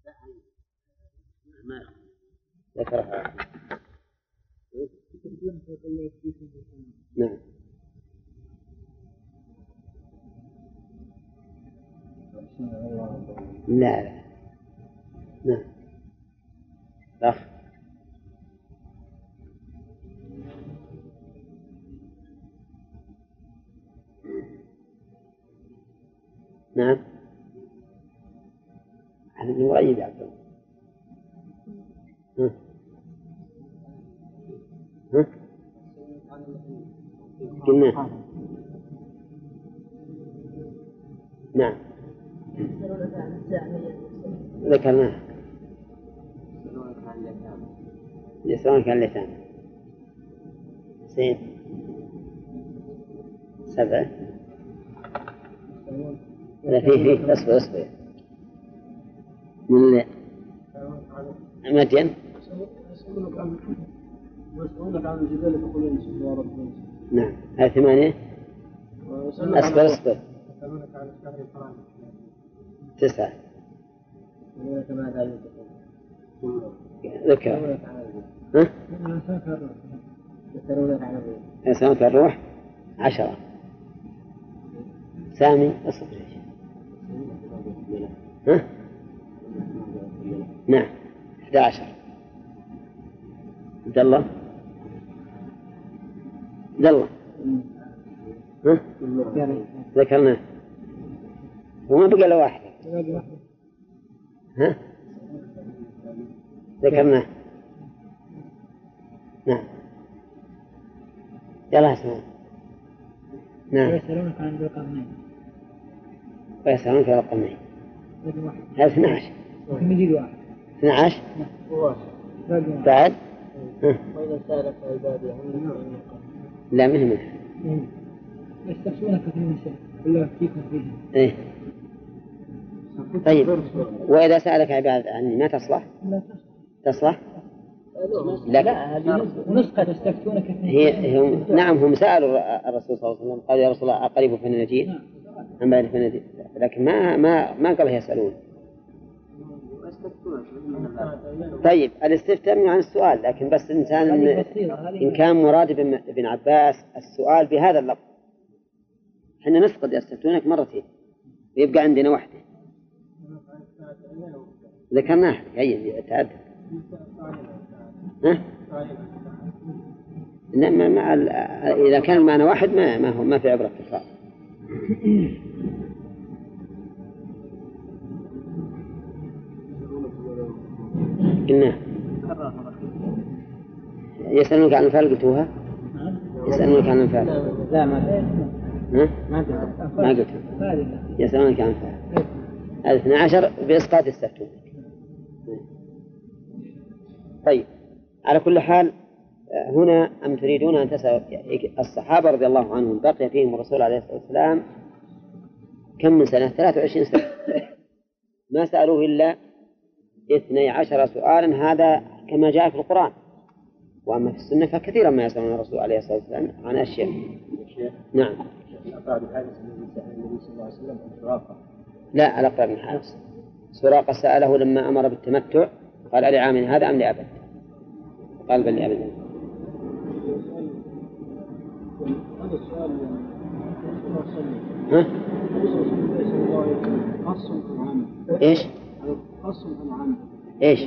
ما ذكرها. نعم. لا. نعم. أخ. نعم. هذا مغيب يا عبد الله. قلنا. نعم. ذكرناه. يسألونك عن اليتامى. زين. 7. لا فيه أصبر من مدين. يسألونك عن الجبال فقل ينسفها ربي. نعم. هذه 8. أصبر. يسألونك عن الشهر الحرام. 9. يسألونك ماذا ينفقون. ذكر. يسألونك عن الروح. 10. سامي أصبر. نعم. 11. عبد الله. ذكرناه. وما بقى له واحد. ذكرناه. نعم. يلا اسمع. نعم. ويسألونك عن ذي القرنين. ويسألونك عن القرنين. هذا 12. نزيد واحد. 12. بعد. وإذا سألك عبادي عني لا منه. يستخدمونك في النساء ولا فيكم فيهم. إيه. طيب. وإذا سألك عبادي عني ما تصلح؟ لا تصلح؟ لا هذه نسخة تستفتونك هم نعم هم سألوا الرسول صلى الله عليه وسلم قالوا يا رسول الله أقريب فننجيه أم بعد فننجيه لكن ما قال يسألون. طيب الاستفتاء عن السؤال لكن بس الإنسان إن كان مراد ابن عباس السؤال بهذا اللفظ حنا نسقط يستفتونك مرتين ويبقى عندنا واحدة ذكرناها هي تعدد. إنما إذا كان المعنى واحد ما في عبرة تكرار. قلنا يسألونك عن الأنفال قلتوها. يسألونك عن الأنفال. لا ما قلت. يسألونك عن الأنفال. 12 بإسقاط السفتون. طيب على كل حال هنا أم تريدون أن تسألوا الصحابة رضي الله عنهم بقي فيهم الرسول عليه الصلاة والسلام كم من سنة 23 سنة ما سألوه إلا 12 سؤالا هذا كما جاء في القرآن. وأما في السنة فكثيرا ما يسألون الرسول عليه الصلاة والسلام عن أشياء. نعم. لا على أقرب من حارس. سراقة سأله لما أمر بالتمتع قال لعام هذا أم لأبد قال بل لأبد. هذا السؤال إيش؟ إيش؟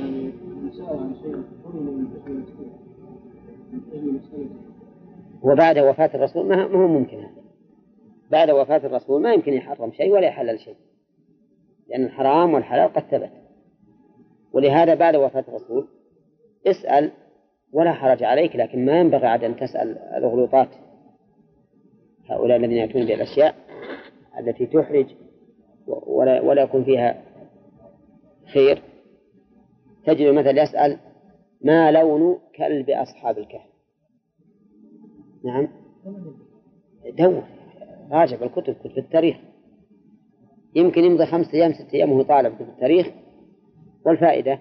وبعد وفاة الرسول ما هو ممكن هذا. بعد وفاة الرسول ما يمكن يحرم شيء ولا يحلل شيء لأن الحرام والحلال قد ثبت. ولهذا بعد وفاة الرسول اسأل ولا حرج عليك لكن ما ينبغي عاد أن تسأل الأغلوطات هؤلاء الذين يأتون بالأشياء التي تحرج ولا يكون فيها خير. تجد مثل يسأل ما لون كلب أصحاب الكهف. نعم دور راجع بالكتب كتب التاريخ يمكن يمضي 5 أيام 6 أيام وهو طالب كتب التاريخ والفائدة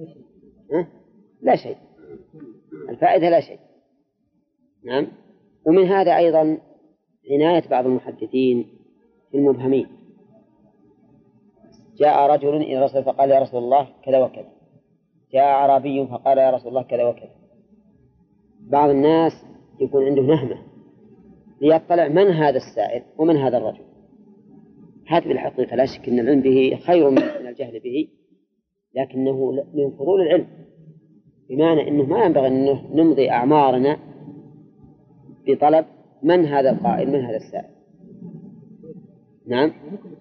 لا شيء. الفائدة لا شيء. نعم. ومن هذا أيضا عناية بعض المحدثين في المبهمين جاء رجل إلى الرسول فقال يا رسول الله كذا وكذا، جاء أعرابي فقال يا رسول الله كذا وكذا. بعض الناس يكون عنده نهمة ليطلع من هذا السائل ومن هذا الرجل. هذا بالحقيقة لا شك أن العلم به خير من الجهل به، لكنه من فضول العلم، بمعنى أنه ما ينبغي أن نمضي أعمارنا بطلب من هذا القائل من هذا السائل. نعم.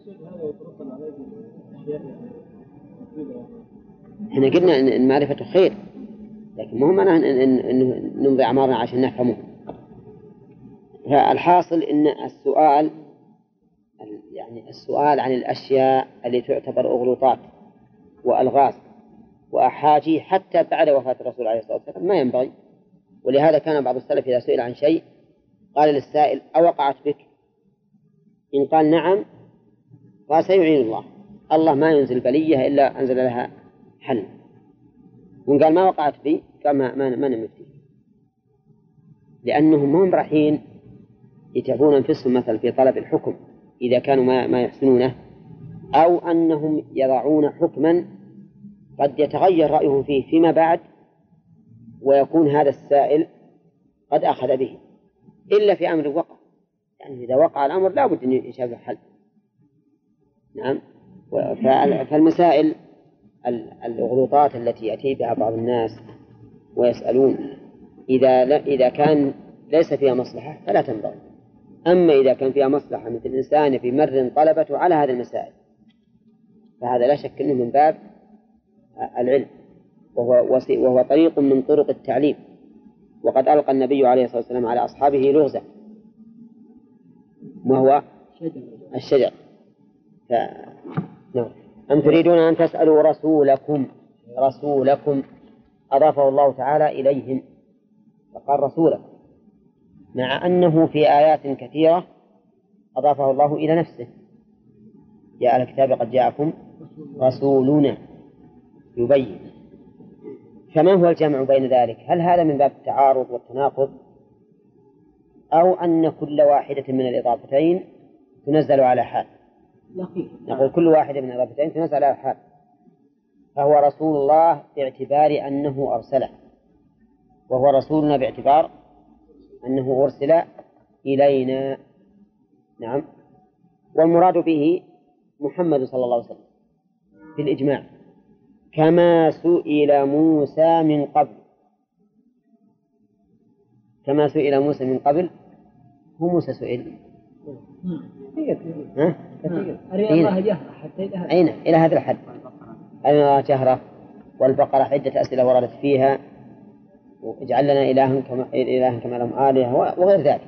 احنا قلنا ان معرفته خير، لكن مو معناه ان نمضي اعمارنا عشان نفهمه. فالحاصل ان السؤال يعني السؤال عن الاشياء اللي تعتبر اغلوطات والغاز واحاجي حتى بعد وفاة الرسول عليه الصلاة والسلام ما ينبغي. ولهذا كان بعض السلف اذا سئل عن شيء قال للسائل اوقعت بك؟ ان قال نعم قال سيعين الله، الله ما ينزل بلية إلا أنزل لها حل. وإن قال ما وقعت بي قال ما نمفتي، لأنهم هم رايحين يتعبون أنفسهم مثلا في طلب الحكم إذا كانوا ما يحسنونه، أو أنهم يضعون حكما قد يتغير رأيهم فيه فيما بعد ويكون هذا السائل قد أخذ به، إلا في أمر وقع. يعني إذا وقع الأمر لا بد أن يشابه حل. نعم. فالمسائل الأغلوطات التي يأتي بها بعض الناس ويسألون إذا كان ليس فيها مصلحة فلا تنبغي. أما إذا كان فيها مصلحة مثل الإنسان في مر طلبته على هذه المسائل فهذا لا شك أنه من باب العلم، وهو طريق من طرق التعليم. وقد ألقى النبي عليه الصلاة والسلام على أصحابه لغزا وهو الشجر. نعم. أم تريدون أن تسألوا رسولكم أضافه الله تعالى إليهم فقال رسولكم، مع أنه في آيات كثيرة أضافه الله إلى نفسه. يا أهل الكتاب قد جاءكم رسولنا يبين. فما هو الجمع بين ذلك؟ هل هذا من باب التعارض والتناقض، أو أن كل واحدة من الإضافتين تنزل على حال؟ نقول كل واحدة من الإضافتين تنزل على حال، فهو رسول الله باعتبار أنه أرسله، وهو رسولنا باعتبار أنه أرسل إلينا. نعم. والمراد به محمد صلى الله عليه وسلم في الإجماع، كما سئل موسى من قبل. كما سئل موسى من قبل، هو موسى سئل أين إلى هذا الحد؟ أين جهرة والبقرة عدة أسئلة وردت فيها، واجعل لنا إلها كما لهم آلهة وغير ذلك.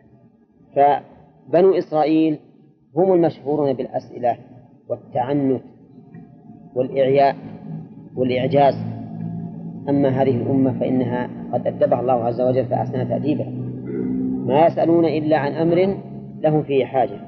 فبنو إسرائيل هم المشهورون بالأسئلة والتعنت والإعياء والإعجاز. أما هذه الأمة فإنها قد أدبها الله عز وجل فأحسن تأديبها، ما يسألون إلا عن أمر لهم فيه حاجة.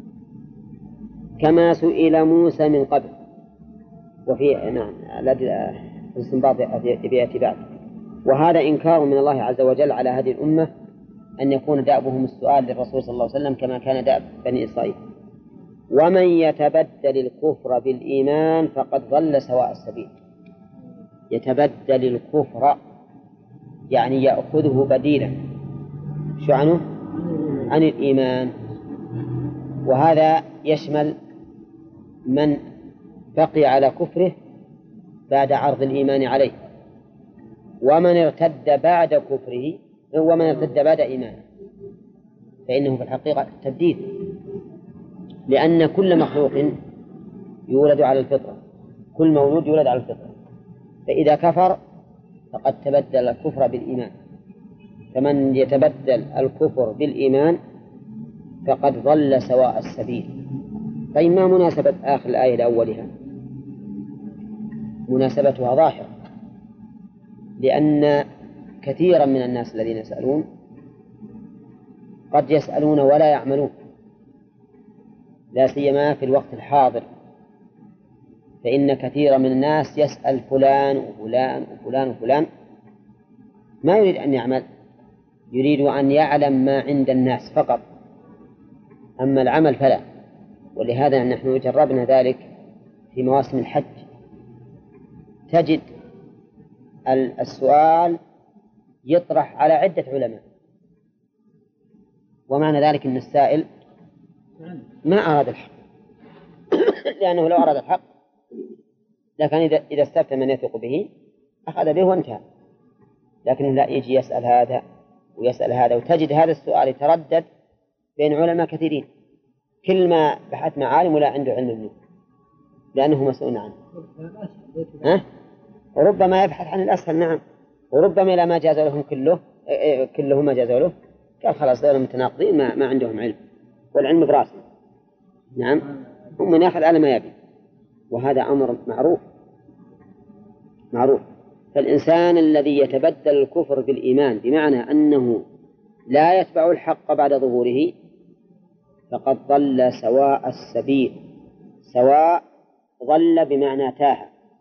كما سئل موسى من قبل. وفي نعم الاستنباط يأتي بعد. وهذا إنكار من الله عز وجل على هذه الأمة أن يكون دأبهم السؤال للرسول صلى الله عليه وسلم كما كان دأب بني إسرائيل. ومن يتبدل الكفر بالإيمان فقد ضل سواء السبيل. يتبدل الكفر يعني يأخذه بديلا شو عنه؟ عن الإيمان. وهذا يشمل من بقي على كفره بعد عرض الإيمان عليه، ومن ارتد بعد كفره، ومن ارتد بعد إيمانه، فإنه في الحقيقة تبديل، لأن كل مخلوق يولد على الفطرة، كل مولود يولد على الفطرة، فإذا كفر فقد تبدل الكفر بالإيمان. فمن يتبدل الكفر بالإيمان فقد ضل سواء السبيل. طيب ما مناسبة آخر الآية لأولها؟ مناسبتها ظاهرة، لأن كثيرا من الناس الذين يسألون قد يسألون ولا يعملون، لا سيما في الوقت الحاضر، فإن كثيرا من الناس يسأل فلان وفلان وفلان وفلان ما يريد أن يعمل، يريد أن يعلم ما عند الناس فقط، أما العمل فلا. ولهذا نحن جربنا ذلك في مواسم الحج تجد السؤال يطرح على عدة علماء، ومعنى ذلك أن السائل ما أراد الحق لأنه لو أراد الحق لكن إذا استفتى من يثق به أخذ به وانتهى، لكن لا يجي يسأل هذا ويسأل هذا، وتجد هذا السؤال يتردد بين علماء كثيرين، كل ما بحث مع عالم ولا عنده علم منه لأنه مسؤول عنه. وربما يبحث عن الأسهل، نعم، وربما إلى ما جاز لهم كله ما جاز له قال خلاص دول متناقضين ما عندهم علم، والعلم براسه، نعم، هم من يأخذ على ما يبي، وهذا أمر معروف. فالإنسان الذي يتبدل الكفر بالإيمان بمعنى أنه لا يتبع الحق بعد ظهوره فقد ضل سواء السبيل. سواء ضل بمعنى تاه،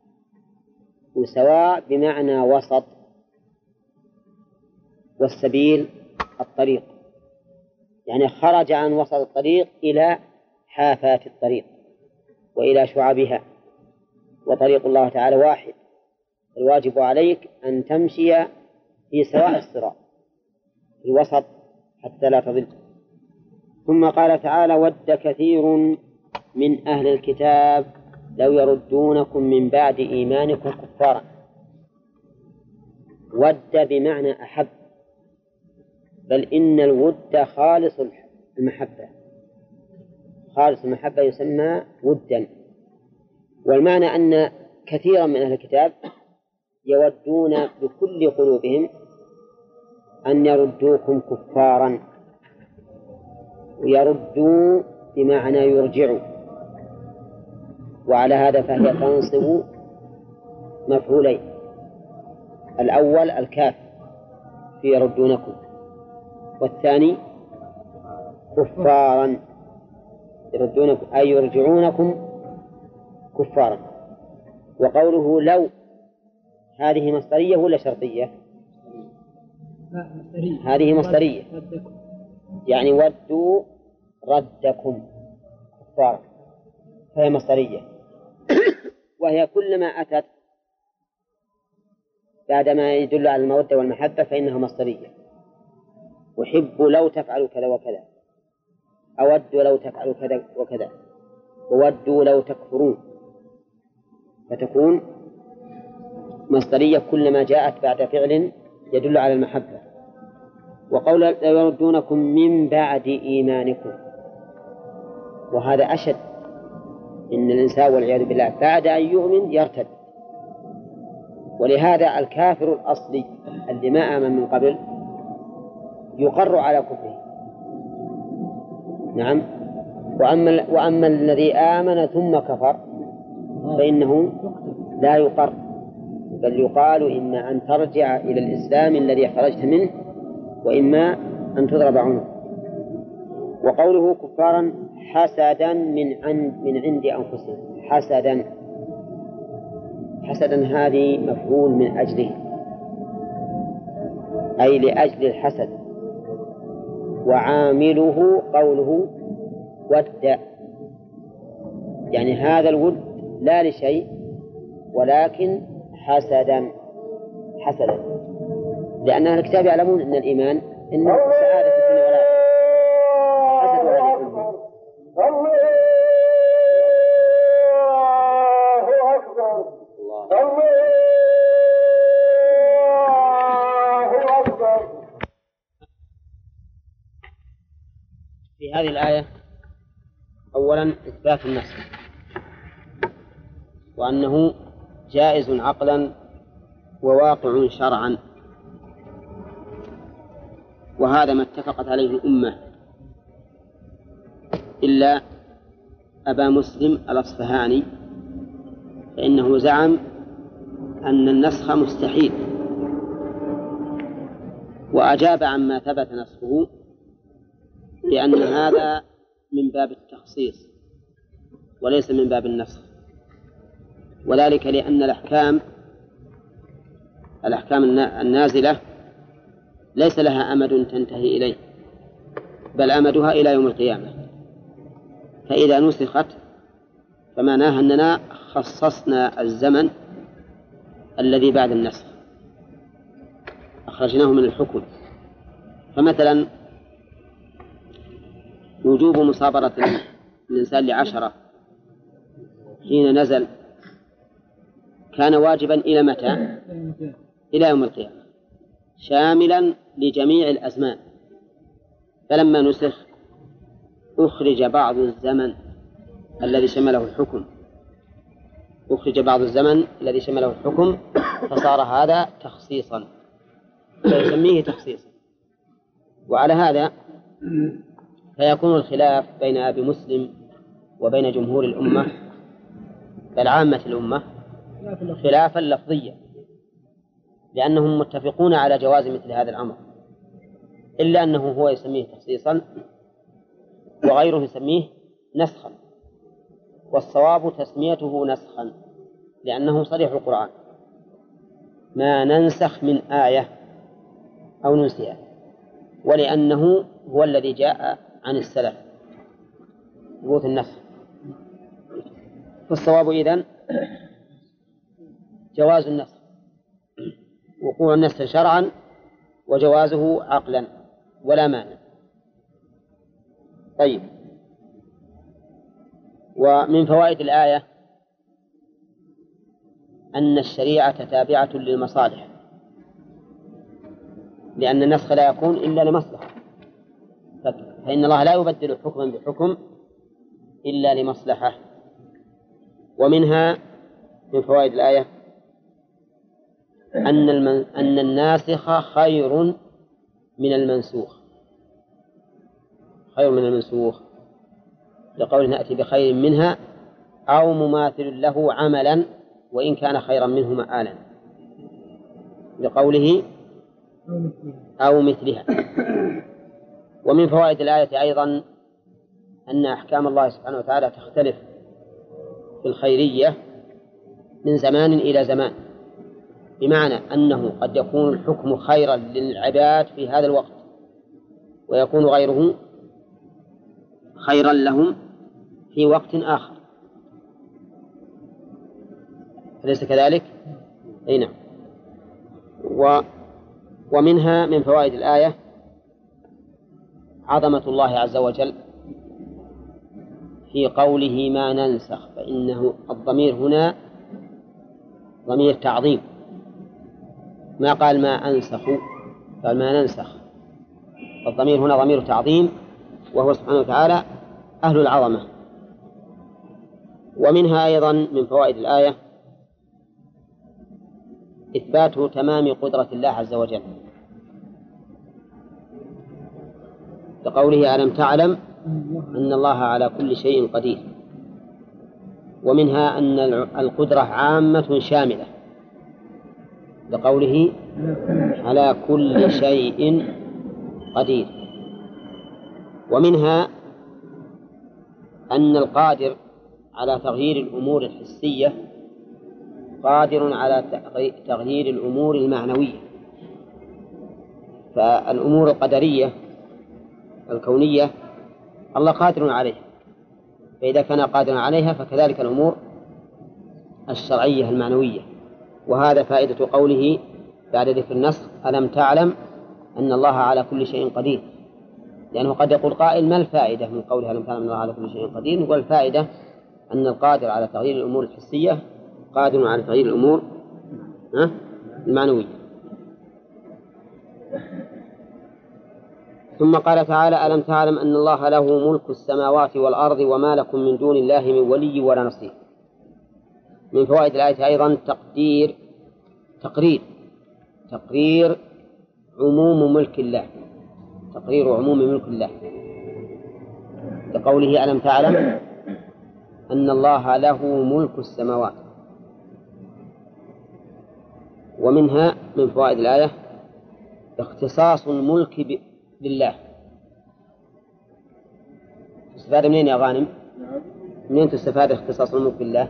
وسواء بمعنى وسط، والسبيل الطريق، يعني خرج عن وسط الطريق إلى حافات الطريق وإلى شعبها، وطريق الله تعالى واحد، الواجب عليك أن تمشي في سواء الصراط في الوسط حتى لا تضل. ثم قال تعالى: ود كثير من أهل الكتاب لو يردونكم من بعد إيمانكم كفارا. ود بمعنى أحب، بل إن الود خالص المحبة، خالص المحبة يسمى ودا. والمعنى أن كثيرا من أهل الكتاب يودون بكل قلوبهم أن يردوكم كفارا، ويردوا بمعنى يرجعوا، وعلى هذا فهي تنصب مفعولين: الأول الكاف في يردونكم، والثاني كفارا يردونكم أي يرجعونكم كفارا. وقوله لو هذه مصدرية ولا شرطية؟ هذه مصدرية، يعني ودوا ردكم كفارا، فهي مصدرية. وهي كلما أتت بعدما يدل على المودة والمحبة فإنها مصدرية. أحب لو تفعلوا كذا وكذا، أود لو تفعلوا كذا وكذا، وودوا لو تكفرون، فتكون مصدرية كلما جاءت بعد فعل يدل على المحبة. وقول لا يردونكم من بعد إيمانكم، وهذا أشد، إن الإنسان والعياذ بالله بعد أن يؤمن يرتد. ولهذا الكافر الأصلي الذي ما آمن من قبل يقر على كفره، نعم. وأما الذي آمن ثم كفر فإنه لا يقر، بل يقال إما أن ترجع إلى الإسلام الذي خرجت منه، وإما أن تضرب عنه. وقوله كفارا حسدا من عند أنفسهم، حسدا هذه مفعول من أجله، أي لأجل الحسد. وعامله قوله ود، يعني هذا الود لا لشيء ولكن حسدا، لأن أهل الكتاب يعلمون أن الإيمان إنه سعادة في الدنيا والآخرة، حسد هذه الأمة. في هذه الآية أولا إثبات النسخ، وأنه جائز عقلا وواقع شرعا، وهذا ما اتفقت عليه الأمة إلا أبا مسلم الأصفهاني، فإنه زعم أن النسخ مستحيل، وأجاب عما ثبت نسخه لأن هذا من باب التخصيص وليس من باب النسخ، وذلك لأن الأحكام النازلة ليس لها أمد تنتهي إليه، بل أمدها إلى يوم القيامة، فإذا نسخت فمعناه أننا خصصنا الزمن الذي بعد النسخ، أخرجناه من الحكم. فمثلا وجوب مصابرة الإنسان ل10 حين نزل كان واجبا إلى متى؟ إلى يوم القيامة، شاملا لجميع الأزمان. فلما نسخ أخرج بعض الزمن الذي شمله الحكم، فصار هذا تخصيصا، فيسميه تخصيصا. وعلى هذا فيكون الخلاف بين أبي مسلم وبين جمهور الأمة بل عامة الأمة خلافا لفظيا، لأنهم متفقون على جواز مثل هذا الأمر، إلا أنه هو يسميه تخصيصا وغيره يسميه نسخا، والصواب تسميته نسخا لأنه صريح القرآن: ما ننسخ من آية أو ننسيها، ولأنه هو الذي جاء عن السلف ثبوت النسخ. فالصواب إذن جواز النسخ، وقوع النسخ شرعا وجوازه عقلا ولا مانع. طيب، ومن فوائد الآية أن الشريعة تابعة للمصالح، لأن النسخ لا يكون إلا لمصلحة، فإن الله لا يبدل حكما بحكم إلا لمصلحة. ومنها من فوائد الآية أن الناسخ خير من المنسوخ، لقول نأتي بخير منها أو مماثل له عملا وإن كان خيرا منه مآلا، لقوله أو مثلها. ومن فوائد الآية أيضا أن أحكام الله سبحانه وتعالى تختلف في الخيرية من زمان إلى زمان، بمعنى أنه قد يكون الحكم خيرا للعباد في هذا الوقت ويكون غيره خيرا لهم في وقت آخر، أليس كذلك؟ أي نعم. ومنها من فوائد الآية عظمة الله عز وجل في قوله ما ننسخ، فإنه الضمير هنا ضمير تعظيم، ما قال ما أنسخ، قال ما ننسخ، الضمير هنا ضمير تعظيم، وهو سبحانه وتعالى أهل العظمة. ومنها أيضا من فوائد الآية إثبات تمام قدرة الله عز وجل، لقوله ألم تعلم أن الله على كل شيء قدير. ومنها أن القدرة عامة شاملة، لقوله على كل شيء قدير. ومنها أن القادر على تغيير الأمور الحسية قادر على تغيير الأمور المعنوية، فالأمور القدرية الكونية الله قادر عليها، فإذا كان قادرا عليها فكذلك الأمور الشرعية المعنوية. وهذا فائدة قوله بعد ذكر النسخ ألم تعلم أن الله على كل شيء قدير، لأنه قد يقول قائل ما الفائدة من قوله ألم تعلم أن الله على كل شيء قدير؟ نقول الفائدة أن القادر على تغيير الأمور الحسية قادر على تغيير الأمور المعنوية. ثم قال تعالى ألم تعلم أن الله له ملك السماوات والأرض وما لكم من دون الله من ولي ولا نصير. من فوائد الآية أيضا تقرير عموم ملك الله، لقوله ألم تعلم أن الله له ملك السماوات. ومنها من فوائد الآية اختصاص الملك لله. تستفاد منين يا غانم؟ منين تستفاد اختصاص الملك بالله؟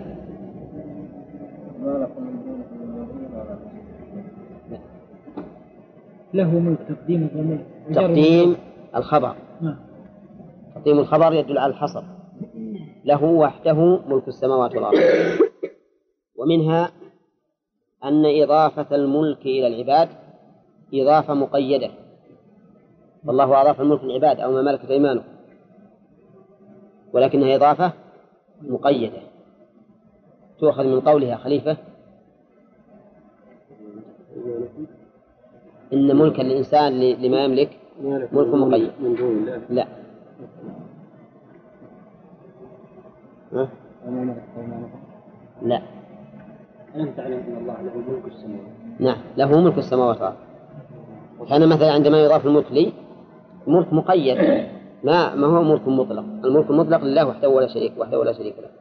له ملك تقديم الخبر. تقديم الخبر يدل على الحصر، له وحده ملك السماوات والأرض. ومنها أن إضافة الملك إلى العباد إضافة مقيدة، فالله أضاف الملك للعباد أو ما ملكت أيمانه، ولكنها إضافة مقيدة تؤخذ من قولها خليفة إن ملك الإنسان لما يملك ملك مقيد. لا لا ألم تعلم أن الله له ملك السماوات؟ نعم له ملك السماوات والأرض. كان مثلا عندما يضاف الملك لي ملك مقيد، ما هو ملك مطلق. الملك المطلق لله وحده ولا شريك له.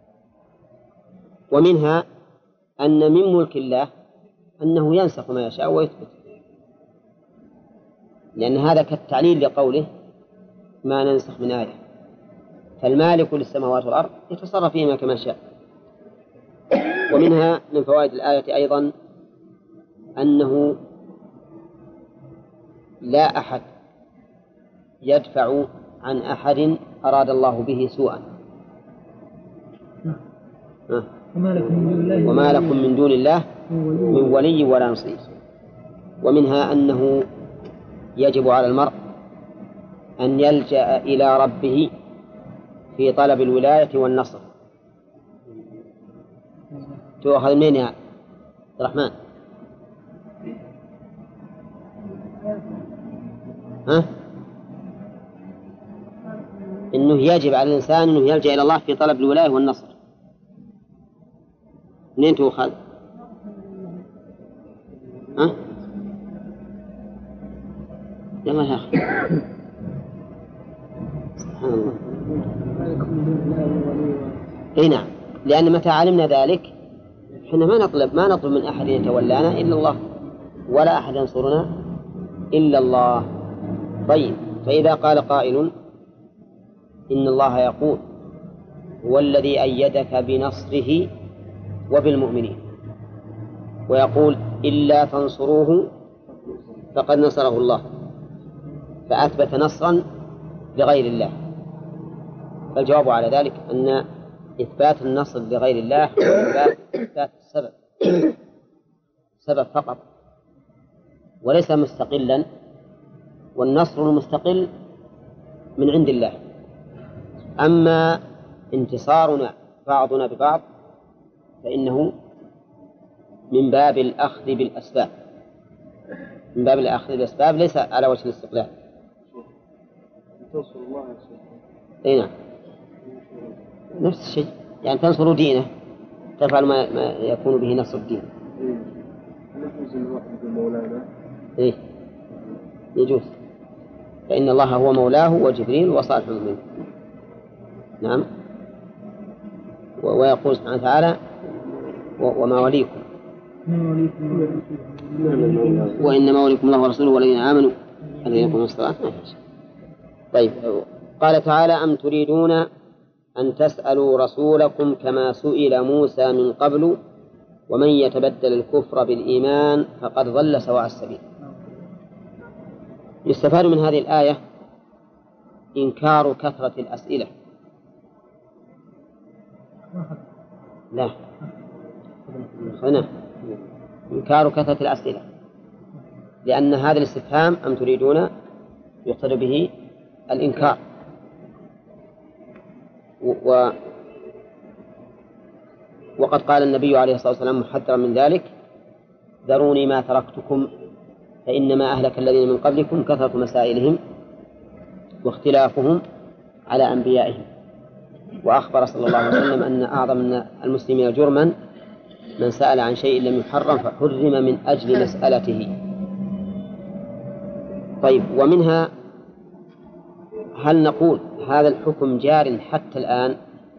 ومنها أن من ملك الله أنه ينسخ ما يشاء ويثبت، لأن هذا كالتعليل لقوله ما ننسخ من آية، فالمالك للسماوات والأرض يتصرف فيهما كما شاء. ومنها من فوائد الآية أيضا أنه لا أحد يدفع عن أحد أراد الله به سوءا. وما لكم من دون الله من ولي ولا نصير. ومنها أنه يجب على المرء أن يلجأ إلى ربه في طلب الولاية والنصر. تؤخذ منين يا عبد الرحمن؟ إنه يجب على الإنسان أنه يلجأ إلى الله في طلب الولاية والنصر. منين تؤخذ؟ يلا يا أخي. سبحان الله. إيه نعم، لأن متى علمنا ذلك إحنا ما نطلب من أحد يتولانا إلا الله، ولا أحد ينصرنا إلا الله. طيب، فإذا قال قائل إن الله يقول هو الذي أيدك بنصره وبالمؤمنين، ويقول إلا تنصروه فقد نصره الله، فأثبت نصرا لغير الله، فالجواب على ذلك أن إثبات النصر لغير الله هو إثبات سبب فقط وليس مستقلا، والنصر المستقل من عند الله. أما انتصارنا بعضنا ببعض فإنه من باب الأخذ بالأسباب، ليس على وجه الاستقلال. أي نعم، نفس الشيء، يعني تنصر دينه، تفعل ما يكون به نصر الدين. إيه يجوز، فإن الله هو مولاه وجبريل وصالح المؤمنين. نعم. ويقول سبحانه وتعالى وما وليكم وإنما وليكم الله ورسوله والذين آمنوا الذين يقومون الصلاة. طيب، قال تعالى أم تريدون أن تسألوا رسولكم كما سئل موسى من قبل ومن يتبدل الكفر بالإيمان فقد ضل سواء السبيل. يستفاد من هذه الآية إنكار كثرة الأسئلة. لا هنا إنكار كثرة الأسئلة، لأن هذا الاستفهام أم تريدون يقتضي به الإنكار. وقد قال النبي عليه الصلاة والسلام محذرا من ذلك: ذروني ما تركتكم فإنما أهلك الذين من قبلكم كثرة مسائلهم واختلافهم على أنبيائهم. وأخبر صلى الله عليه وسلم أن أعظم المسلمين جرما من سأل عن شيء لم يحرم فحرم من أجل مسألته. طيب، ومنها هل نقول هذا الحكم جار حتى الآن؟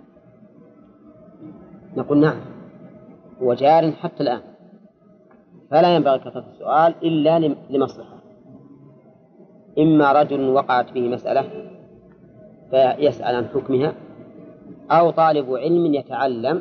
نقول نعم، هو جار حتى الآن، فلا ينبغي كثرة السؤال إلا لمصلحة. إما رجل وقعت فيه مسألة فيسأل عن حكمها، أو طالب علم يتعلم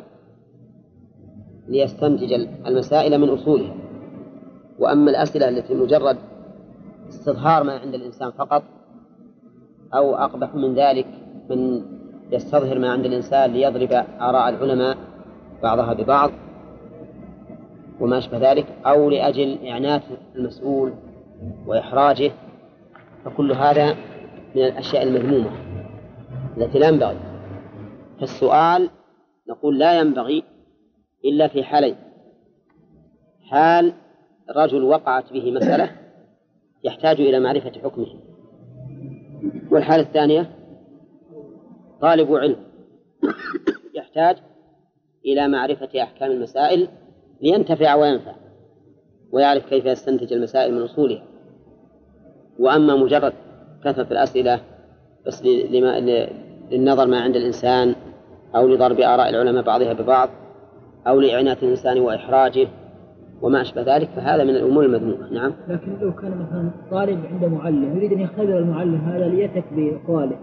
ليستنتج المسائل من أصولها. وأما الأسئلة التي مجرد استظهار ما عند الإنسان فقط، أو أقبح من ذلك من يستظهر ما عند الإنسان ليضرب آراء العلماء بعضها ببعض وما أشبه ذلك، أو لأجل إعنات المسؤول وإحراجه، فكل هذا من الأشياء المذمومة التي لا ينبغي. فالسؤال نقول لا ينبغي إلا في حالين: حال رجل وقعت به مسألة يحتاج إلى معرفة حكمه، والحالة الثانية طالب علم يحتاج إلى معرفة أحكام المسائل لينتفع وينفع ويعرف كيف يستنتج المسائل من أصولها. وأما مجرد كثرة الأسئلة بس للنظر ما عند الإنسان أو لضرب آراء العلماء بعضها ببعض أو لإعنات الإنسان وإحراجه وما أشبه ذلك، فهذا من الأمور المذمومة. نعم. لكن لو كان مثلا طالب عنده معلم يريد أن يختبر المعلم هذا ليثق بأقواله،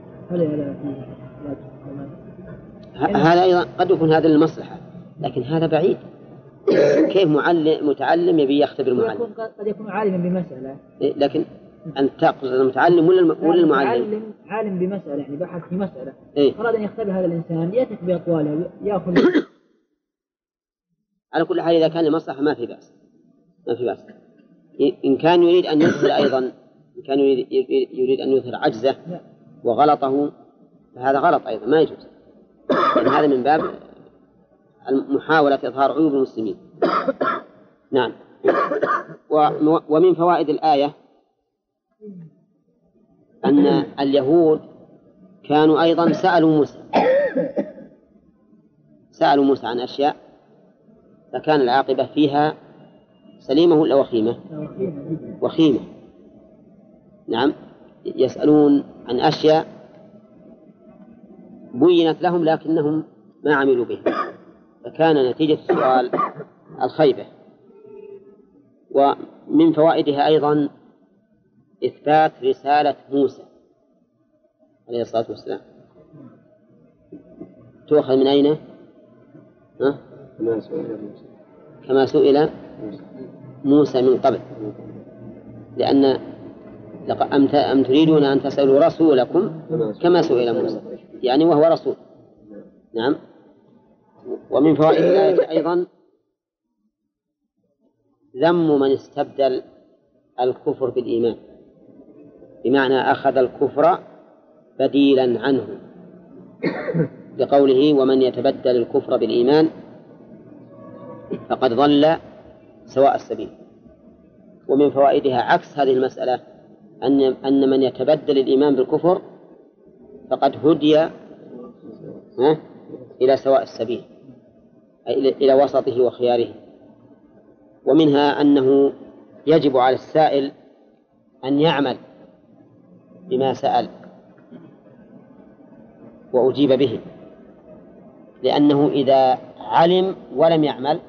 هذا أيضا قد يكون هذا للمصلحة، لكن هذا بعيد. كيف متعلم يبي يختبر معلم؟ قد يكون عالما بمسألة، لكن أن تقصد المتعلم ولا المعلم؟ عالم بمسألة، يعني بحث في مسألة، إيه؟ أراد أن يختبر هذا الإنسان يثق بأقواله يأخذ. على كل حال إذا كان لمصلحة ما في بأس، ما في بأس. إن كان يريد أن يظهر أيضا، إن كان يريد أن يظهر عجزه وغلطه فهذا غلط أيضا، ما يجوز، لأن هذا من باب محاولة إظهار عيوب المسلمين. نعم. ومن فوائد الآية أن اليهود كانوا أيضا سألوا موسى عن أشياء فكان العاقبة فيها سليمة ولا وخيمة؟ وخيمة. نعم، يسألون عن أشياء بينت لهم لكنهم ما عملوا به، فكان نتيجة السؤال الخيبة. ومن فوائدها أيضا إثبات رسالة موسى عليه الصلاة والسلام. تؤخذ من أين؟ كما سئل موسى من قبل، لأن أم تريدون أن تسألوا رسولكم كما سئل موسى، يعني وهو رسول. نعم. ومن فوائد الآية أيضا ذم من استبدل الكفر بالإيمان، بمعنى أخذ الكفر بديلا عنه، بقوله ومن يتبدل الكفر بالإيمان فقد ضل سواء السبيل. ومن فوائدها عكس هذه المسألة أن من يتبدل الإيمان بالكفر فقد هدي إلى سواء السبيل، أي إلى وسطه وخياره. ومنها أنه يجب على السائل أن يعمل بما سأل وأجيب به، لأنه إذا علم ولم يعمل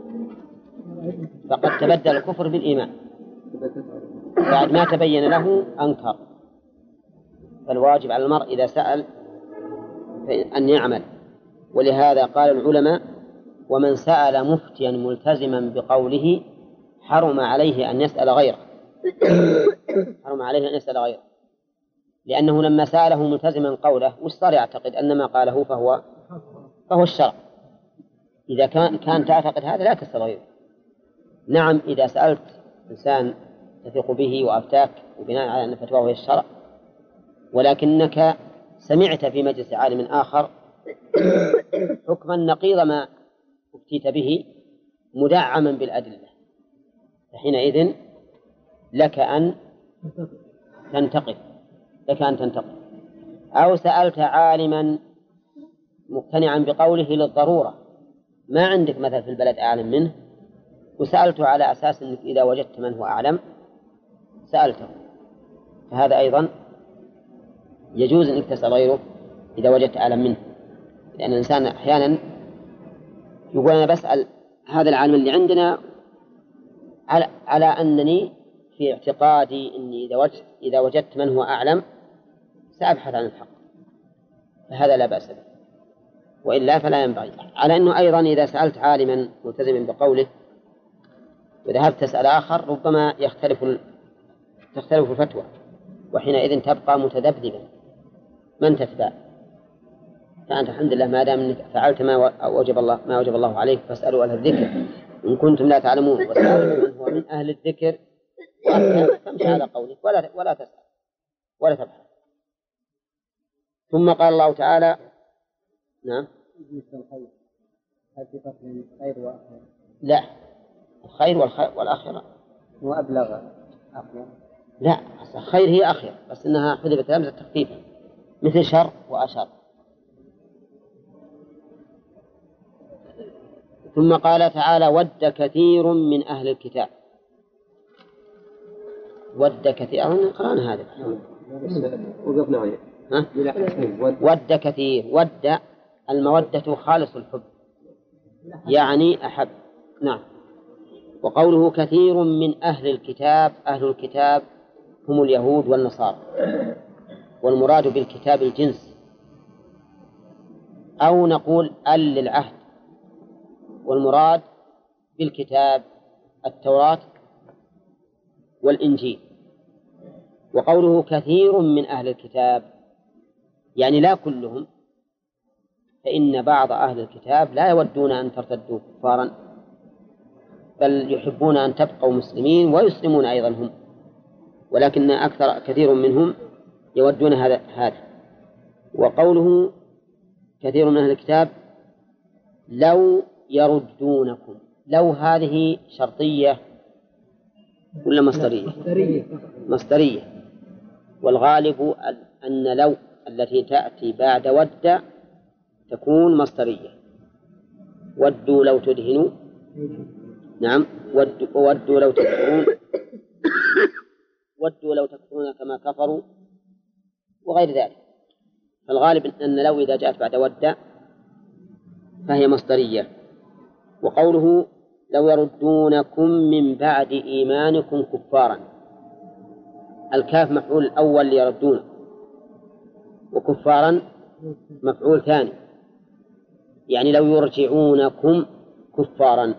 فقد تبدل الكفر بالإيمان، بعد ما تبين له أنكر. فالواجب على المرء إذا سأل أن يعمل. ولهذا قال العلماء ومن سأل مفتيا ملتزما بقوله حرم عليه أن يسأل غيره، حرم عليه أن يسأل غيره، لأنه لما سأله ملتزما قوله وش صار يعتقد أن ما قاله فهو الشرع. إذا كان تعتقد هذا لا تسأل غيره. نعم، إذا سألت إنسان تثق به وأفتاك وبناء على أن فتواه هي الشرع، ولكنك سمعت في مجلس عالم آخر حكما نقيض ما أفتيت به مدعما بالأدلة، فحينئذ لك أن تنتقد، أو سألت عالما مقتنعا بقوله للضرورة، ما عندك مثل في البلد أعلم منه، وسألته على أساس أنك إذا وجدت من هو أعلم سألته، فهذا أيضا يجوز أنك تسأل غيره إذا وجدت أعلم منه. لأن الإنسان أحيانا يقول أنا بسأل هذا العالم اللي عندنا على أنني في اعتقادي أني إذا وجدت من هو أعلم سأبحث عن الحق، فهذا لا بأس به، وإلا فلا ينبغي. على أنه أيضا إذا سألت عالما ملتزما بقوله وذهبت تسأل آخر ربما تختلف الفتوى، وحينئذ تبقى متذبذبا من تتبع. فأنت الحمد لله ما دام أنك فعلت ما وجب الله عليك فاسألوا أهل الذكر إن كنتم لا تعلمون، واسألوا من هو من أهل الذكر فامشي على قولك ولا تسأل ولا تبحث. ثم قال الله تعالى نعم مثل الخير، هل في فرق بين الخير والآخرة؟ لا، الخير والآخرة هو أبلغ أخير. لا، الخير هي أخير بس إنها حذفت همزة التخفيف مثل شر وأشر. ثم قال تعالى ود كثير من أهل الكتاب. ود كثير قرأنا هذا وقفنا عليه. ود كثير، ود المودة خالص الحب يعني أحب. نعم. وقوله كثير من أهل الكتاب، أهل الكتاب هم اليهود والنصارى، والمراد بالكتاب الجنس، أو نقول للعهد، والمراد بالكتاب التوراة والإنجيل. وقوله كثير من أهل الكتاب يعني لا كلهم، فإن بعض أهل الكتاب لا يودون أن ترتدوا كفارا، بل يحبون أن تبقوا مسلمين ويسلمون أيضا هم، ولكن كثير منهم يودون هذا. وقوله كثير من أهل الكتاب لو يردونكم، لو هذه شرطية ولا مصدرية؟ مصدرية. والغالب أن لو التي تأتي بعد ود تكون مصدرية. ودوا لو تدهنوا، نعم، ودوا لو تكفرون، ودوا لو تكفرون كما كفروا وغير ذلك. فالغالب أن لو إذا جاءت بعد ود فهي مصدرية. وقوله لو يردونكم من بعد إيمانكم كفارا، الكاف مفعول الأول ليردون، وكفارا مفعول ثاني، يعني لو يرجعونكم كفارا.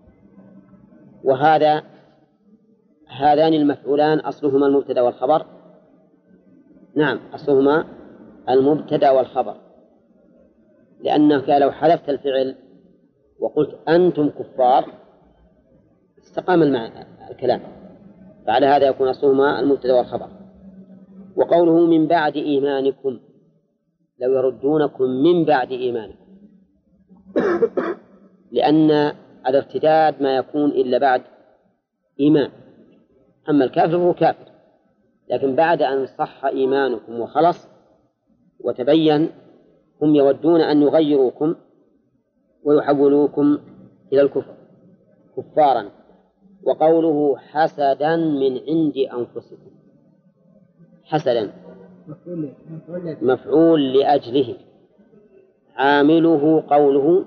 هذان المفعولان أصلهما المبتدأ والخبر. نعم، أصلهما المبتدأ والخبر، لأنك لو حذفت الفعل وقلت أنتم كفار استقام الكلام، فعلى هذا يكون أصلهما المبتدأ والخبر. وقوله من بعد إيمانكم، لو يردونكم من بعد إيمانكم، لأن الارتداد ما يكون إلا بعد إيمان، أما الكافر فهو كافر، لكن بعد أن صح إيمانكم وخلص وتبين هم يودون أن يغيروكم ويحولوكم إلى الكفر كفارا. وقوله حسدا من عند أنفسكم، حسدا مفعول لأجله، عامله قوله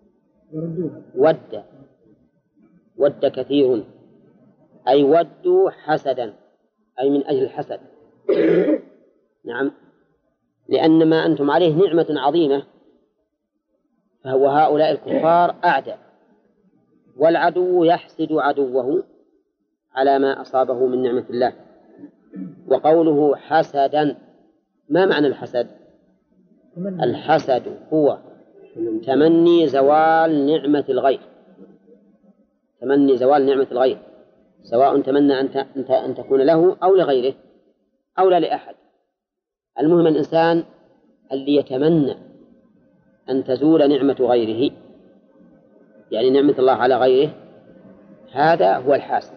ود كثير، أي ودوا حسدا، أي من أجل الحسد. نعم، لأن ما أنتم عليه نعمة عظيمة، فهو هؤلاء الكفار أعداء، والعدو يحسد عدوه على ما أصابه من نعمة الله. وقوله حسدا، ما معنى الحسد؟ الحسد هو تمني زوال نعمة الغير، تمني زوال نعمة الغير، سواء تمنى أن تكون له أو لغيره أو لا لأحد. المهم الإنسان اللي يتمنى أن تزول نعمة غيره، يعني نعمة الله على غيره، هذا هو الحاسد.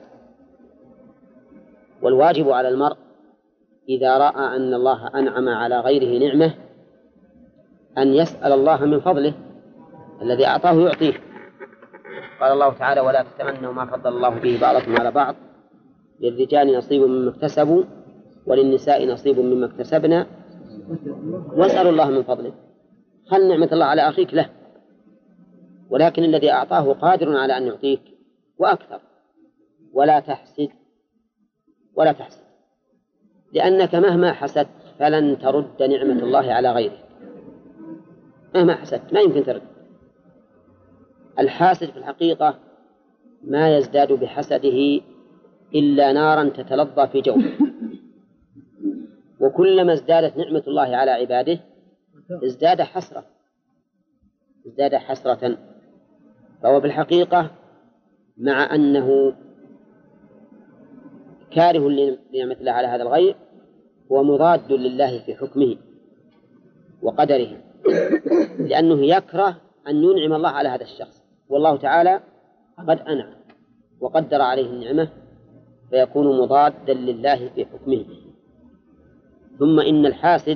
والواجب على المرء إذا رأى أن الله أنعم على غيره نعمة أن يسأل الله من فضله الذي أعطاه يعطيه. قال الله تعالى ولا تتمنوا ما فضل الله به بعضكم على بعض، للرجال نصيب مما اكتسبوا وللنساء نصيب مما اكتسبنا واسألوا الله من فضله. خل نعمة الله على أخيك له، ولكن الذي أعطاه قادر على أن يعطيك وأكثر. ولا تحسد، ولا تحسد، لأنك مهما حسدت فلن ترد نعمة الله على غيرك، مهما حسدت ما يمكن ترد. الحاسد في الحقيقة ما يزداد بحسده إلا نارا تتلظى في جوفه، وكلما ازدادت نعمة الله على عباده ازداد حسرة. فهو بالحقيقة مع أنه كاره لنعمة الله على هذا الغير ومضاد لله في حكمه وقدره، لأنه يكره أن ينعم الله على هذا الشخص، والله تعالى قد أنعم وقدر عليه النعمة، فيكون مضادا لله في حكمه. ثم إن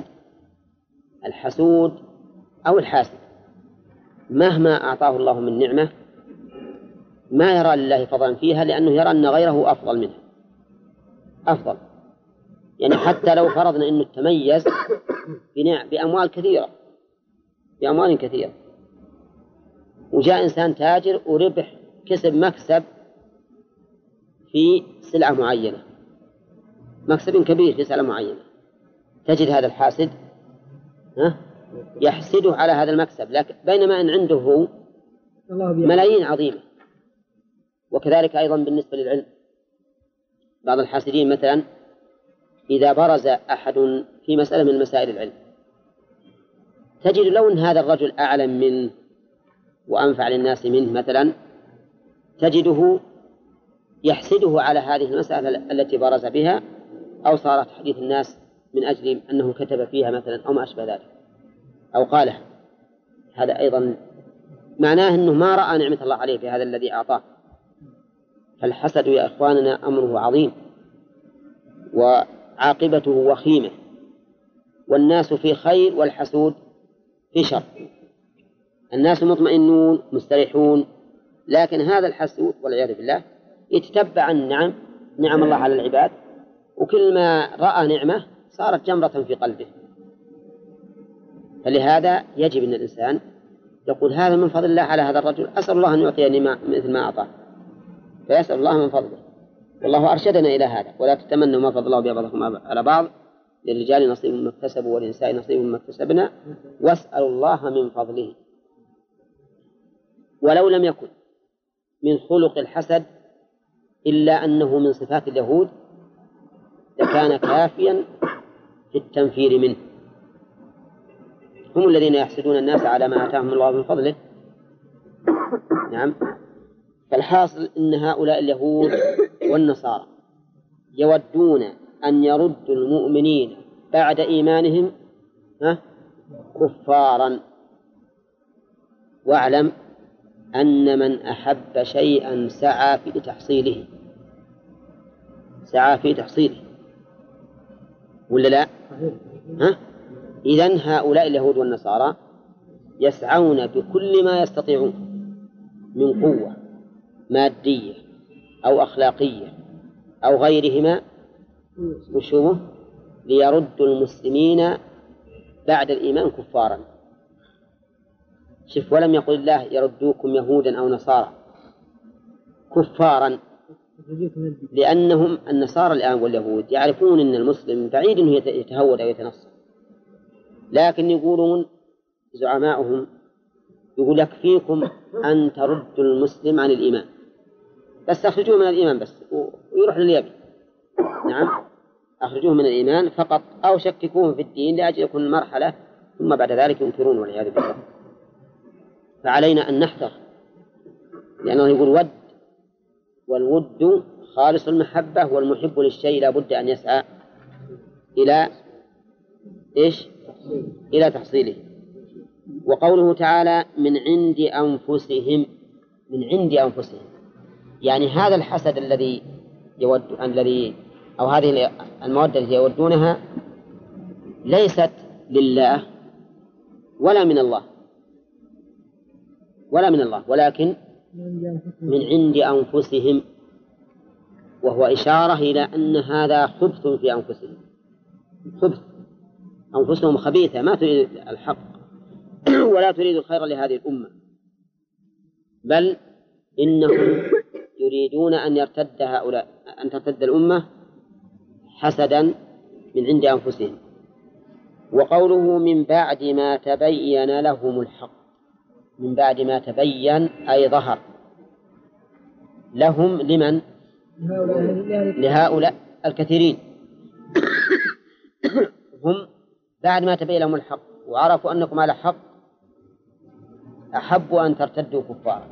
الحسود أو الحاسد مهما أعطاه الله من نعمة ما يرى لله فضلا فيها، لأنه يرى أن غيره أفضل منه، أفضل. يعني حتى لو فرضنا أنه تميز بأموال كثيرة، وجاء إنسان تاجر وربح كسب مكسب في سلعة معينة، مكسب كبير في سلعة معينة، تجد هذا الحاسد يحسده على هذا المكسب، لكن بينما أن عنده هو ملايين عظيمة. وكذلك أيضا بالنسبة للعلم، بعض الحاسدين مثلا إذا برز أحد في مسألة من مسائل العلم تجد لو أن هذا الرجل أعلم منه وأنفع للناس منه مثلا، تجده يحسده على هذه المسألة التي برز بها، أو صارت حديث الناس من أجل أنه كتب فيها مثلا أو ما أشبه ذلك أو قاله. هذا أيضا معناه أنه ما رأى نعمة الله عليه في هذا الذي أعطاه. فالحسد يا إخواننا أمره عظيم وعاقبته وخيمة، والناس في خير والحسود في شر. الناس مطمئنون مستريحون، لكن هذا الحسود والعياذ بالله يتتبع نعم الله على العباد، وكل ما رأى نعمة صارت جمرة في قلبه. فلهذا يجب أن الإنسان يقول هذا من فضل الله على هذا الرجل، أسأل الله أن يعطيني مثل ما أعطاه، فيسأل الله من فضله. والله أرشدنا إلى هذا: ولا تتمنوا ما فضل الله بعضكم على بعض، للرجال نصيب مما اكتسبوا وللنساء نصيب مما اكتسبنا واسألوا الله من فضله. ولو لم يكن من خلق الحسد إلا أنه من صفات اليهود لكان كافيا في التنفير منه. هم الذين يحسدون الناس على ما آتاهم الله من فضله. نعم. فالحاصل أن هؤلاء اليهود والنصارى يودون أن يردوا المؤمنين بعد إيمانهم كفارا. واعلم أن من أحب شيئا سعى في تحصيله ولا لا؟ إذن هؤلاء اليهود والنصارى يسعون بكل ما يستطيعون من قوة مادية أو أخلاقية أو غيرهما وشوه ليردوا المسلمين بعد الإيمان كفارا. شف، ولم يقل الله يردوكم يهودا أو نصارى، كفارا، لأنهم النصارى الآن واليهود يعرفون أن المسلم بعيد أنه يتهود أو يتنصر، لكن يقولون زعماؤهم يقول يكفيكم أن تردوا المسلم عن الإيمان، بس أخرجوه من الإيمان بس ويروح لليبي. نعم، أخرجوه من الإيمان فقط، أو شككوهم في الدين لأجل يكون المرحلة، ثم بعد ذلك ينكرون والعياذ بالله. فعلينا أن نحذر، لأنه يقول ود، والود خالص المحبة، والمحب للشيء لا بد أن يسعى إلى إيش؟ إلى تحصيله. وقوله تعالى من عند أنفسهم، من عند أنفسهم، يعني هذا الحسد الذي أو هذه المودة التي يودونها ليست لله ولا من الله، ولكن من عند أنفسهم، وهو إشارة إلى أن هذا خبث في أنفسهم، خبث، أنفسهم خبيثة ما تريد الحق ولا تريد الخير لهذه الأمة، بل إنهم يريدون أن ترتد الأمة حسدا من عند أنفسهم. وقوله من بعد ما تبين لهم الحق، من بعد ما تبين أي ظهر لهم، لمن؟ لهؤلاء الكثيرين. هم بعد ما تبين لهم الحق وعرفوا أنكم على حق أحبوا أن ترتدوا كفارا.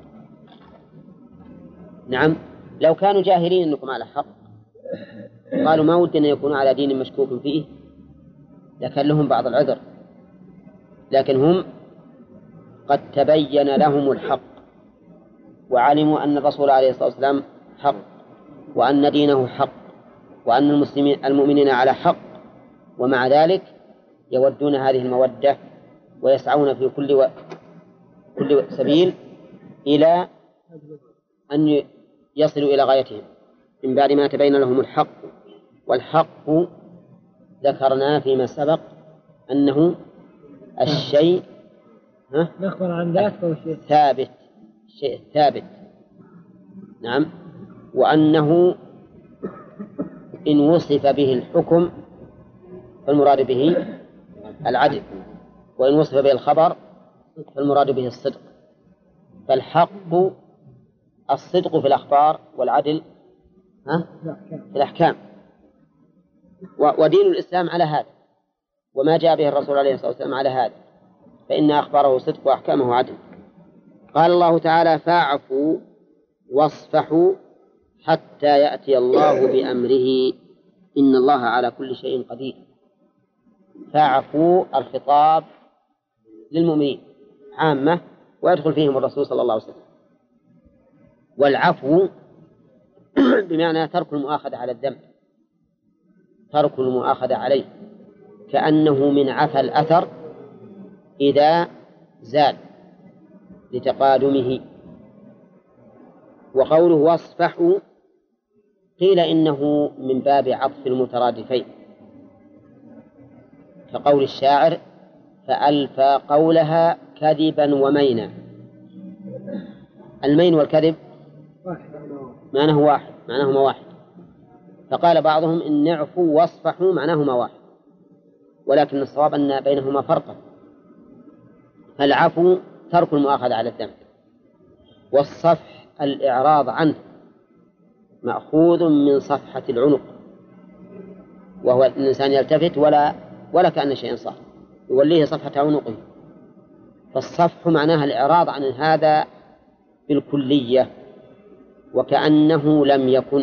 نعم، لو كانوا جاهلين أنكم على حق قالوا ما ودنا يكونوا على دين مشكوك فيه لكن لهم بعض العذر، لكن هم قد تبين لهم الحق وعلموا أن الرسول عليه الصلاة والسلام حق وأن دينه حق وأن المؤمنين على حق، ومع ذلك يودون هذه المودة ويسعون في كل سبيل إلى أن يصلوا إلى غايتهم من بعد ما تبين لهم الحق. والحق ذكرنا فيما سبق أنه الشيء نخبر عن ذات أو شيء ثابت، الشيء الثابت. نعم، وأنه إن وصف به الحكم فالمراد به العدل، وإن وصف به الخبر فالمراد به الصدق. فالحق الصدق في الأخبار والعدل في الأحكام. ودين الإسلام على هذا، وما جاء به الرسول عليه الصلاة والسلام على هذا، فإن أخباره صدق وأحكامه عدل. قال الله تعالى: فاعفوا واصفحوا حتى يأتي الله بأمره إن الله على كل شيء قدير. فاعفوا الخطاب للمؤمنين عامة ويدخل فيهم الرسول صلى الله عليه وسلم. والعفو بمعنى ترك المؤاخذة على الذنب، ترك المؤاخذة عليه، كأنه من عفى الأثر إذا زال لتقادمه. وقوله واصفحوا قيل إنه من باب عطف المترادفين، كقول الشاعر: فألفى قولها كذبا ومينا. المين والكذب معناه واحد، معناهما واحد. فقال بعضهم إن اعفوا واصفحوا معناهما واحد، ولكن الصواب أن بينهما فرقا. فالعفو ترك المؤاخذة على الذنب، والصفح الإعراض عنه، مأخوذ من صفحة العنق، وهو الإنسان يلتفت ولا كأن شيئا صار، يوليه صفحة عنقه. فالصفح معناها الإعراض عن هذا بالكلية، وكأنه لم يكن،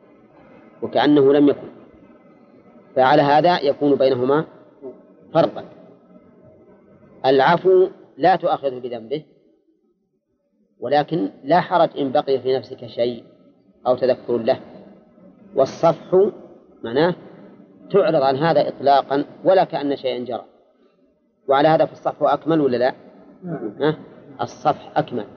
فعلى هذا يكون بينهما فرقا. العفو لا تؤاخذه بذنبه، ولكن لا حرج إن بقي في نفسك شيء أو تذكر له. والصفح معناه تعرض عن هذا إطلاقا ولا كأن شيئا جرى. وعلى هذا فالصفح أكمل ولا لا؟ الصفح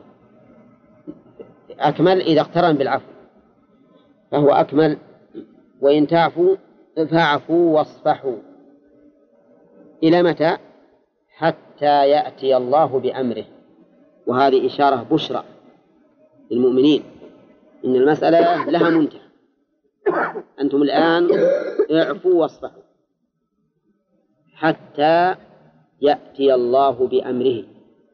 أكمل إذا اقترن بالعفو فهو أكمل. وإن تعفوا فاعفوا واصفحوا إلى متى؟ حتى يأتي الله بأمره. وهذه إشارة بشرى للمؤمنين إن المسألة لها منتهى. أنتم الآن اعفوا واصفحوا حتى يأتي الله بأمره.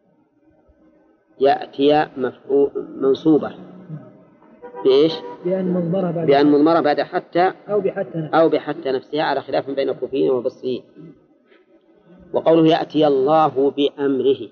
يأتي منصوبة بإيش؟ بأن مضمرة بعد حتى أو بحتى نفسها، على خلاف بين الكوفيين والبصريين. وقوله يأتي الله بأمره،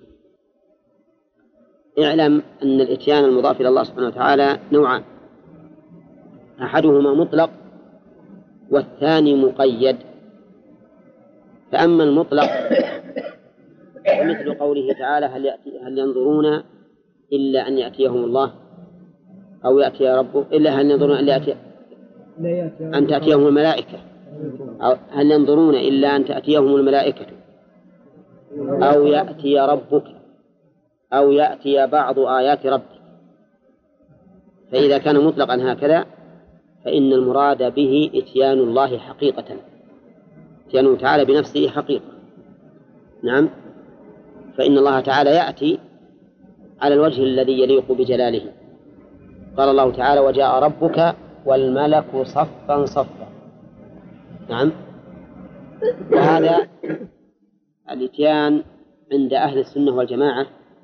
اعلم أن الإتيان المضاف إلى الله سبحانه وتعالى نوعان: أحدهما مطلق والثاني مقيد. فأما المطلق مثل قوله تعالى: هل ينظرون إلا أن يأتيهم الله أو يأتي ربك، إلا هل ينظرون إلا أن تأتيهم الملائكة، أو هل ينظرون إلا أن تأتيهم الملائكة أو يأتي ربك أو يأتي بعض آيات ربك. فإذا كان مطلقا هكذا فإن المراد به إتيان الله حقيقة، إتيانه تعالى بنفسه حقيقة. نعم، فإن الله تعالى يأتي على الوجه الذي يليق بجلاله. قال الله تعالى: وجاء ربك والملك صفا صفا. نعم، وهذا الإتيان عند أهل السنة والجماعة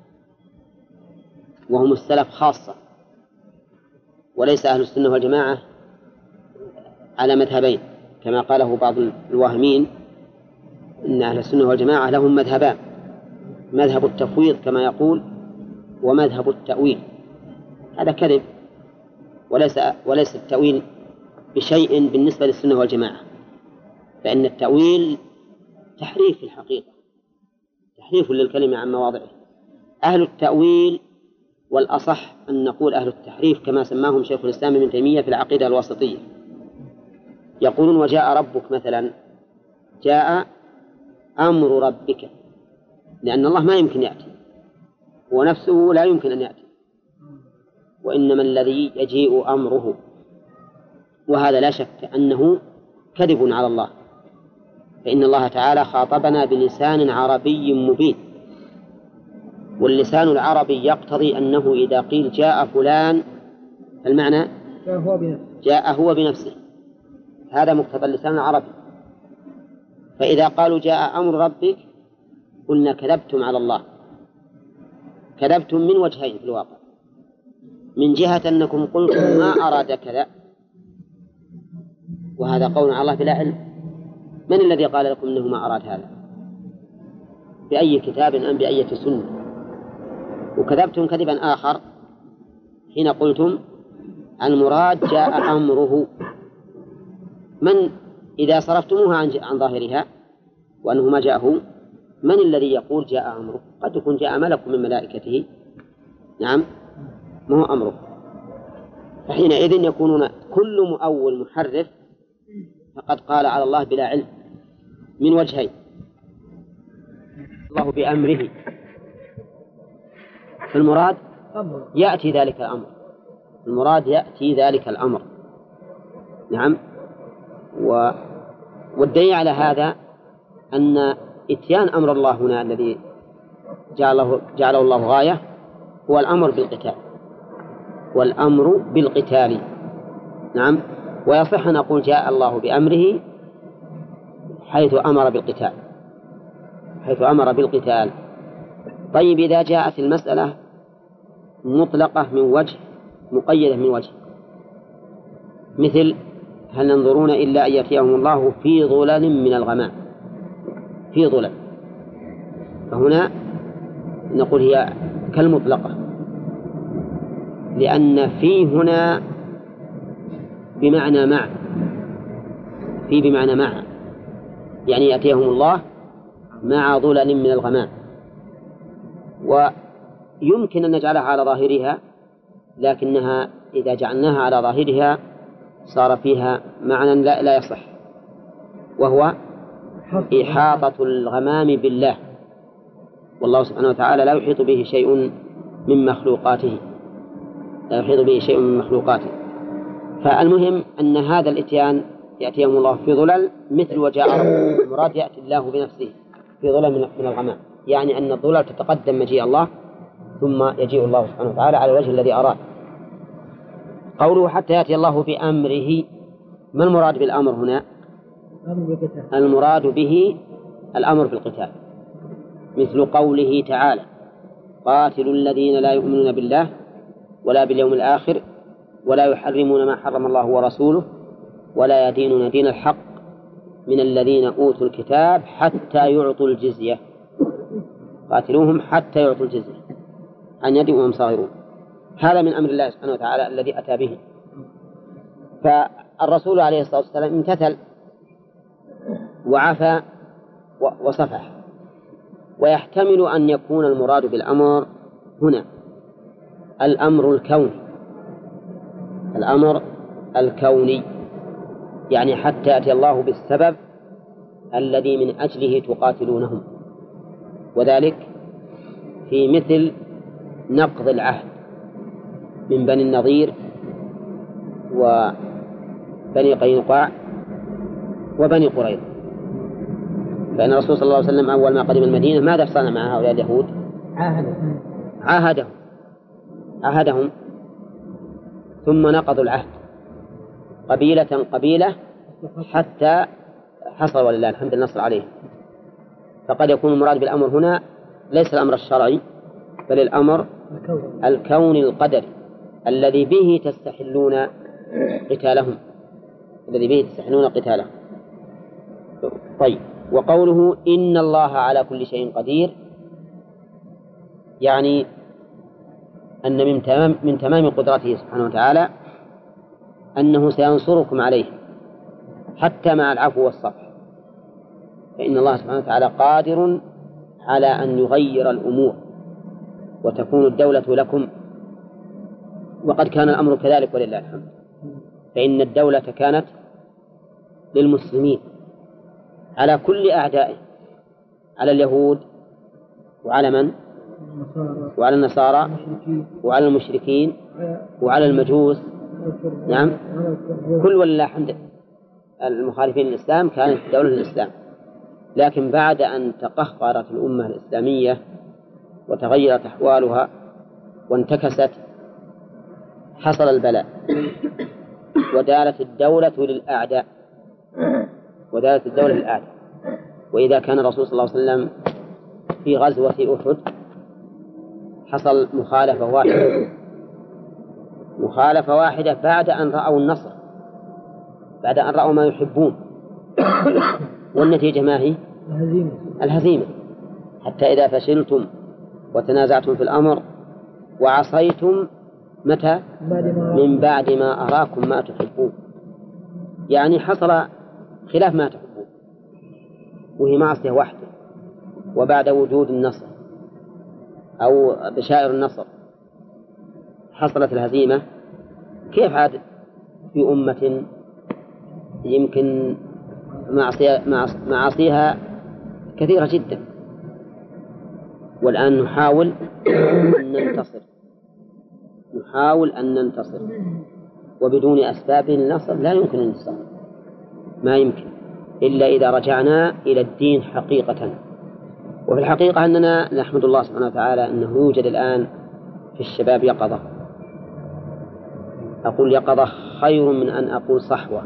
وهم السلف خاصة، وليس أهل السنة والجماعة على مذهبين كما قاله بعض الواهمين إن أهل السنة والجماعة لهم مذهبان: مذهب التفويض كما يقول، ومذهب التأويل. هذا كذب، وليس التأويل بشيء بالنسبة للسنة والجماعة، فإن التأويل تحريف في الحقيقة، تحريف للكلمة عن مواضعه. أهل التأويل، والأصح أن نقول أهل التحريف كما سماهم شيخ الإسلام ابن تيمية في العقيدة الواسطية، يقولون وجاء ربك مثلا، جاء أمر ربك، لأن الله ما يمكن يأتي، ونفسه لا يمكن أن يأتي، وإنما الذي يجيء أمره. وهذا لا شك أنه كذب على الله، فإن الله تعالى خاطبنا بلسان عربي مبين، واللسان العربي يقتضي أنه إذا قيل جاء فلان المعنى جاء هو بنفسه، هذا مقتضى اللسان العربي. فإذا قالوا جاء أمر ربك قلنا كذبتم على الله، كذبتم من وجهين في الواقع: من جهة أنكم قلتم ما أراد كذا، وهذا قول على الله بلا علم. من الذي قال لكم أنه ما أراد هذا؟ بأي كتاب أم بأي سنة؟ وكذبتم كذبا آخر حين قلتم المراد جاء أمره. من إذا صرفتموها عن ظاهرها وأنه ما جاءه، من الذي يقول جاء أمره؟ قد يكون جاء ملك من ملائكته، نعم، ما هو أمره. فحينئذ يكونون كل مؤول محرف فقد قال على الله بلا علم من وجهين: الله بأمره، فالمراد يأتي ذلك الأمر، المراد يأتي ذلك الأمر، نعم. والدليل على هذا أن إتيان أمر الله هنا الذي جعله الله غاية هو الأمر بالقتال، والأمر بالقتال، نعم. ويصح أن نقول جاء الله بأمره حيث أمر بالقتال، حيث أمر بالقتال. طيب، إذا جاءت المسألة مطلقة من وجه مقيدة من وجه، مثل هل ينظرون إلا أن يأتيهم الله في ظلل من الغمام، في ظلل، فهنا نقول هي كالمطلقة، لأن في هنا بمعنى مع، في بمعنى مع، يعني يأتيهم الله مع ظلل من الغمام. ويمكن أن نجعلها على ظاهرها، لكنها إذا جعلناها على ظاهرها صار فيها معنى لا يصح، وهو إحاطة الغمام بالله، والله سبحانه وتعالى لا يحيط به شيء من مخلوقاته، لا يحيط به شيء من مخلوقاته. فالمهم أن هذا الإتيان يأتيهم الله في ظلل مثل وجاء ربك، المراد يأتي الله بنفسه في ظلل من الغمام، يعني أن الظلل تتقدم مجيء الله ثم يجيء الله سبحانه وتعالى على الوجه الذي أراد. قوله حتى يأتي الله بأمره، ما المراد بالأمر هنا؟ المراد به الأمر بالقتال، مثل قوله تعالى: قاتلوا الذين لا يؤمنون بالله ولا باليوم الآخر ولا يحرمون ما حرم الله ورسوله ولا يدينون دين الحق من الذين أوتوا الكتاب حتى يعطوا الجزية. قاتلوهم حتى يعطوا الجزية عن يد وهم صاغرون. هذا من أمر الله سبحانه وتعالى الذي أتى به. فالرسول عليه الصلاة والسلام امتثل وعفى وصفح. ويحتمل أن يكون المراد بالأمر هنا الأمر الكوني، الأمر الكوني، يعني حتى يأتي الله بالسبب الذي من أجله تقاتلونهم، وذلك في مثل نقض العهد من بني النضير وبني قينقاع وبني قريظة. فإن الرسول صلى الله عليه وسلم أول ما قدم المدينة ماذا صنع مع هؤلاء اليهود؟ عاهدهم ثم نقضوا العهد قبيلة قبيلة حتى حصل ولله الحمد النصر عليهم. فقد يكون المراد بالأمر هنا ليس الأمر الشرعي بل الأمر الكوني القدري الذي به تستحلون قتالهم، الذي به تستحلون قتالهم. طيب، وقوله إن الله على كل شيء قدير يعني أن من تمام قدرته سبحانه وتعالى أنه سينصركم عليه حتى مع العفو والصفح، فإن الله سبحانه وتعالى قادر على أن يغير الأمور وتكون الدولة لكم، وقد كان الأمر كذلك ولله الحمد. فإن الدولة كانت للمسلمين على كل أعدائه، على اليهود وعلى من؟ وعلى النصارى وعلى المشركين وعلى المجوس. نعم، كل ولله الحمد المخالفين للإسلام كانت دولة للإسلام. لكن بعد أن تقهقرت الأمة الإسلامية وتغيرت أحوالها وانتكست حصل البلاء ودارت الدولة للأعداء، وإذا كان الرسول صلى الله عليه وسلم في غزوة أحد حصل مخالفة واحدة بعد أن رأوا النصر، بعد أن رأوا ما يحبون، والنتيجة ما هي؟ الهزيمة. حتى إذا فشلتم وتنازعتم في الأمر وعصيتم متى؟ من بعد ما أراكم ما تحبون، يعني حصل خلاف ما تحبون وهي معصية واحدة. وبعد وجود النصر أو بشائر النصر حصلت الهزيمة، كيف عاد في أمة يمكن معاصيها كثيرة جدا، والآن نحاول أن ننتصر وبدون أسباب النصر لا يمكن الانتصار، ما يمكن إلا إذا رجعنا إلى الدين حقيقة. وفي الحقيقة أننا نحمد الله سبحانه وتعالى أنه يوجد الآن في الشباب يقظة. أقول يقظة خير من أن أقول صحوة،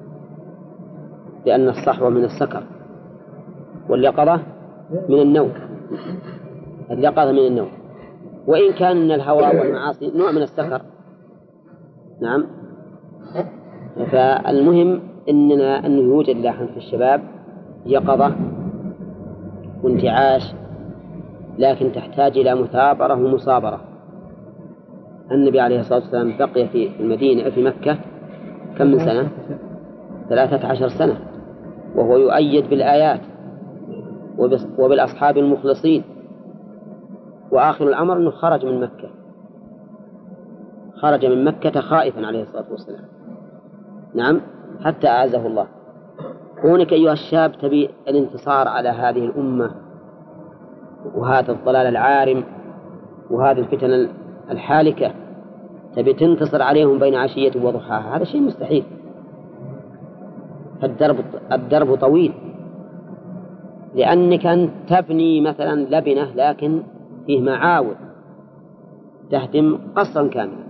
لأن الصحوة من السكر واليقظة من النوم. اليقظة من النوم، وإن كان من الهوى والمعاصي نوع من السكر. نعم. فالمهم أنه يوجد لاحا في الشباب يقظة وانتعاش، لكن تحتاج إلى مثابرة ومصابرة. النبي عليه الصلاة والسلام بقي في المدينة في مكة كم من سنة؟ 13 سنة، وهو يؤيد بالآيات وبالأصحاب المخلصين. وآخر الأمر أنه خرج من مكة خائفا عليه الصلاة والسلام. نعم، حتى أعزه الله. كونك أيها الشاب تبي الانتصار على هذه الأمة وهذا الضلال العارم وهذه الفتن الحالكة، تبي تنتصر عليهم بين عشية وضحاها، هذا شيء مستحيل. الدرب طويل، لأنك أن تبني مثلا لبنة لكن فيه معاول تهدم قصرا كاملا،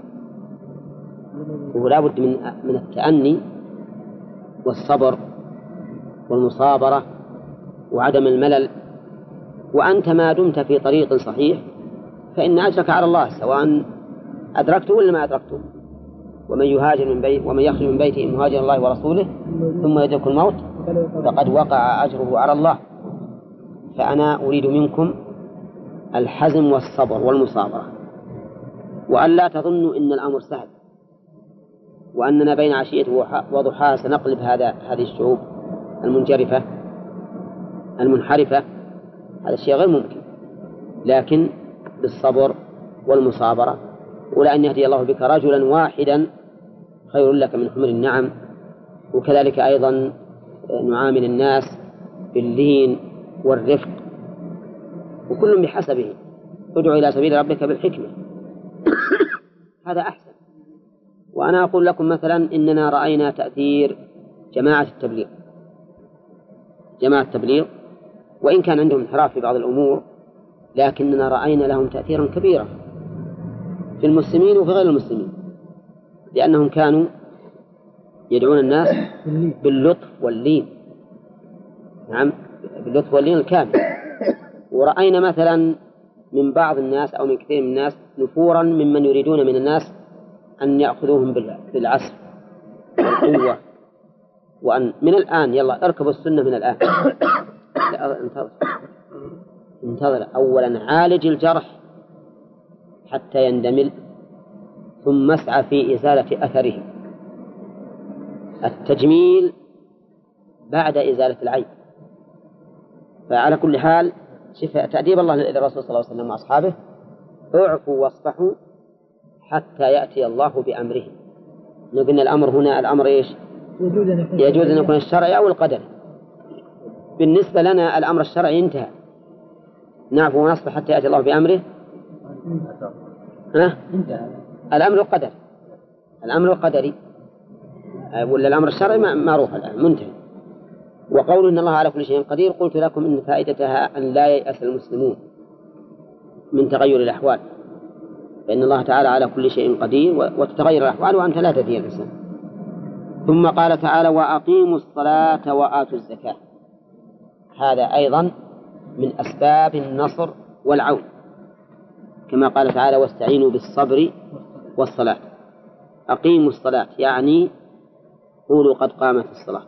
ولا بد من التأني والصبر والمصابرة وعدم الملل. وأنت ما دمت في طريق صحيح فإن أجرك على الله، سواء أدركته ولا ما أدركته. ومن يخرج من بيته مهاجر الله ورسوله ثم يدرك الموت فقد وقع أجره على الله. فأنا أريد منكم الحزم والصبر والمصابرة، وأن لا تظنوا إن الأمر سهل وأننا بين عشية وضحاها سنقلب هذه الشعوب المنجرفة المنحرفة. هذا الشيء غير ممكن، لكن بالصبر والمصابرة. ولأن يهدي الله بك رجلا واحدا خير لك من حمر النعم. وكذلك أيضا نعامل الناس باللين والرفق، وكل بحسبه. ادعو إلى سبيل ربك بالحكمة هذا أحسن. وأنا أقول لكم مثلا إننا رأينا تأثير جماعة التبليغ، وإن كان عندهم انحراف في بعض الأمور، لكننا رأينا لهم تأثيرا كبيرا في المسلمين وفي غير المسلمين، لأنهم كانوا يدعون الناس باللطف واللين. نعم، باللطف واللين الكامل. ورأينا مثلا من بعض الناس أو من كثير من الناس نفورا ممن يريدون من الناس أن يأخذوهم بالعسف والقوة، وأن من الآن يلا اركبوا السنة من الآن. انتظر أولا، عالج الجرح حتى يندمل، ثم اسعى في إزالة أثره. التجميل بعد إزالة العيب. فعلى كل حال تأديب الله للرسول صلى الله عليه وسلم وأصحابه: اعفوا واصفحوا حتى يأتي الله بأمره. نقول الأمر هنا الأمر إيش؟ يجوز أن يكون الشرعي أو القدري. بالنسبة لنا الأمر الشرعي انتهى، نعفو ونصفح حتى يأتي الله بأمره. الأمر القدري، الأمر القدري ولا الأمر الشرعي معروف الآن منتهي. وقول إن الله على كل شيء قدير، قلت لكم إن فائدتها أن لا ييأس المسلمون من تغير الأحوال، فإن الله تعالى على كل شيء قدير وتتغير الأحوال وأنت لا تدري الإنسان. ثم قال تعالى: وأقيموا الصلاة وآتوا الزكاة. هذا أيضا من أسباب النصر والعون، كما قال تعالى: واستعينوا بالصبر والصلاة. أقيموا الصلاة يعني قولوا قد قامت الصلاة.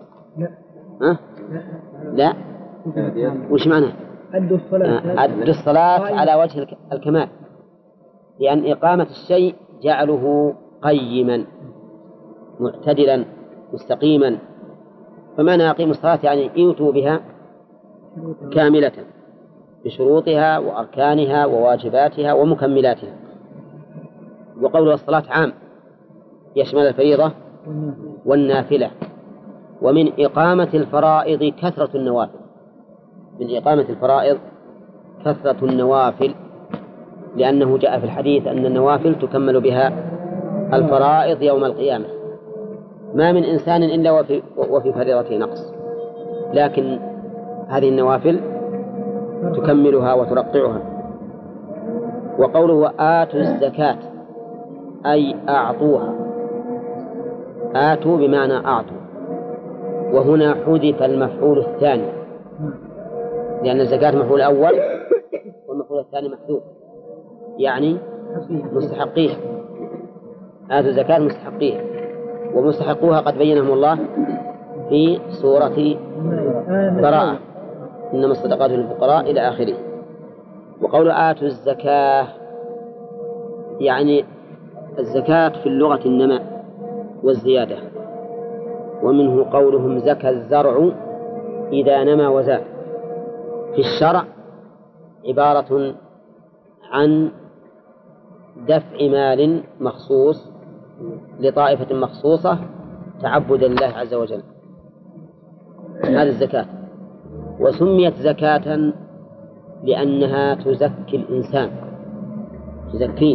لا وش معنى؟ أدوا الصلاة. أدوا الصلاة على وجه الكمال، لأن إقامة الشيء جعله قيما معتدلا مستقيما. فمعنى أقيموا الصلاة يعني ايتوا بها كاملة بشروطها وأركانها وواجباتها ومكملاتها. وقول الصلاة عام يشمل الفريضة والنافلة. ومن إقامة الفرائض كثرة النوافل، من إقامة الفرائض كثرة النوافل، لأنه جاء في الحديث أن النوافل تكمل بها الفرائض يوم القيامة. ما من إنسان إلا وفي فريضته نقص، لكن هذه النوافل تكملها وترقعها. وقوله آتوا الزكاة أي أعطوها. آتوا بمعنى أعطوا، وهنا حذف المفعول الثاني، لأن الزكاة مفعول أول والمفعول الثاني محذوف، يعني مستحقيه. آتوا الزكاة مستحقيه، ومستحقوها قد بينهم الله في سورة براءة: إنما الصدقات للفقراء إلى آخره. وقول آتوا الزكاة يعني الزكاة في اللغة النماء والزيادة، ومنه قولهم زكى الزرع إذا نمى وزاد. في الشرع عبارة عن دفع مال مخصوص لطائفة مخصوصة تعبدا لله عز وجل، هذه الزكاة. وسميت زكاة لأنها تزكي الإنسان، تزكيه.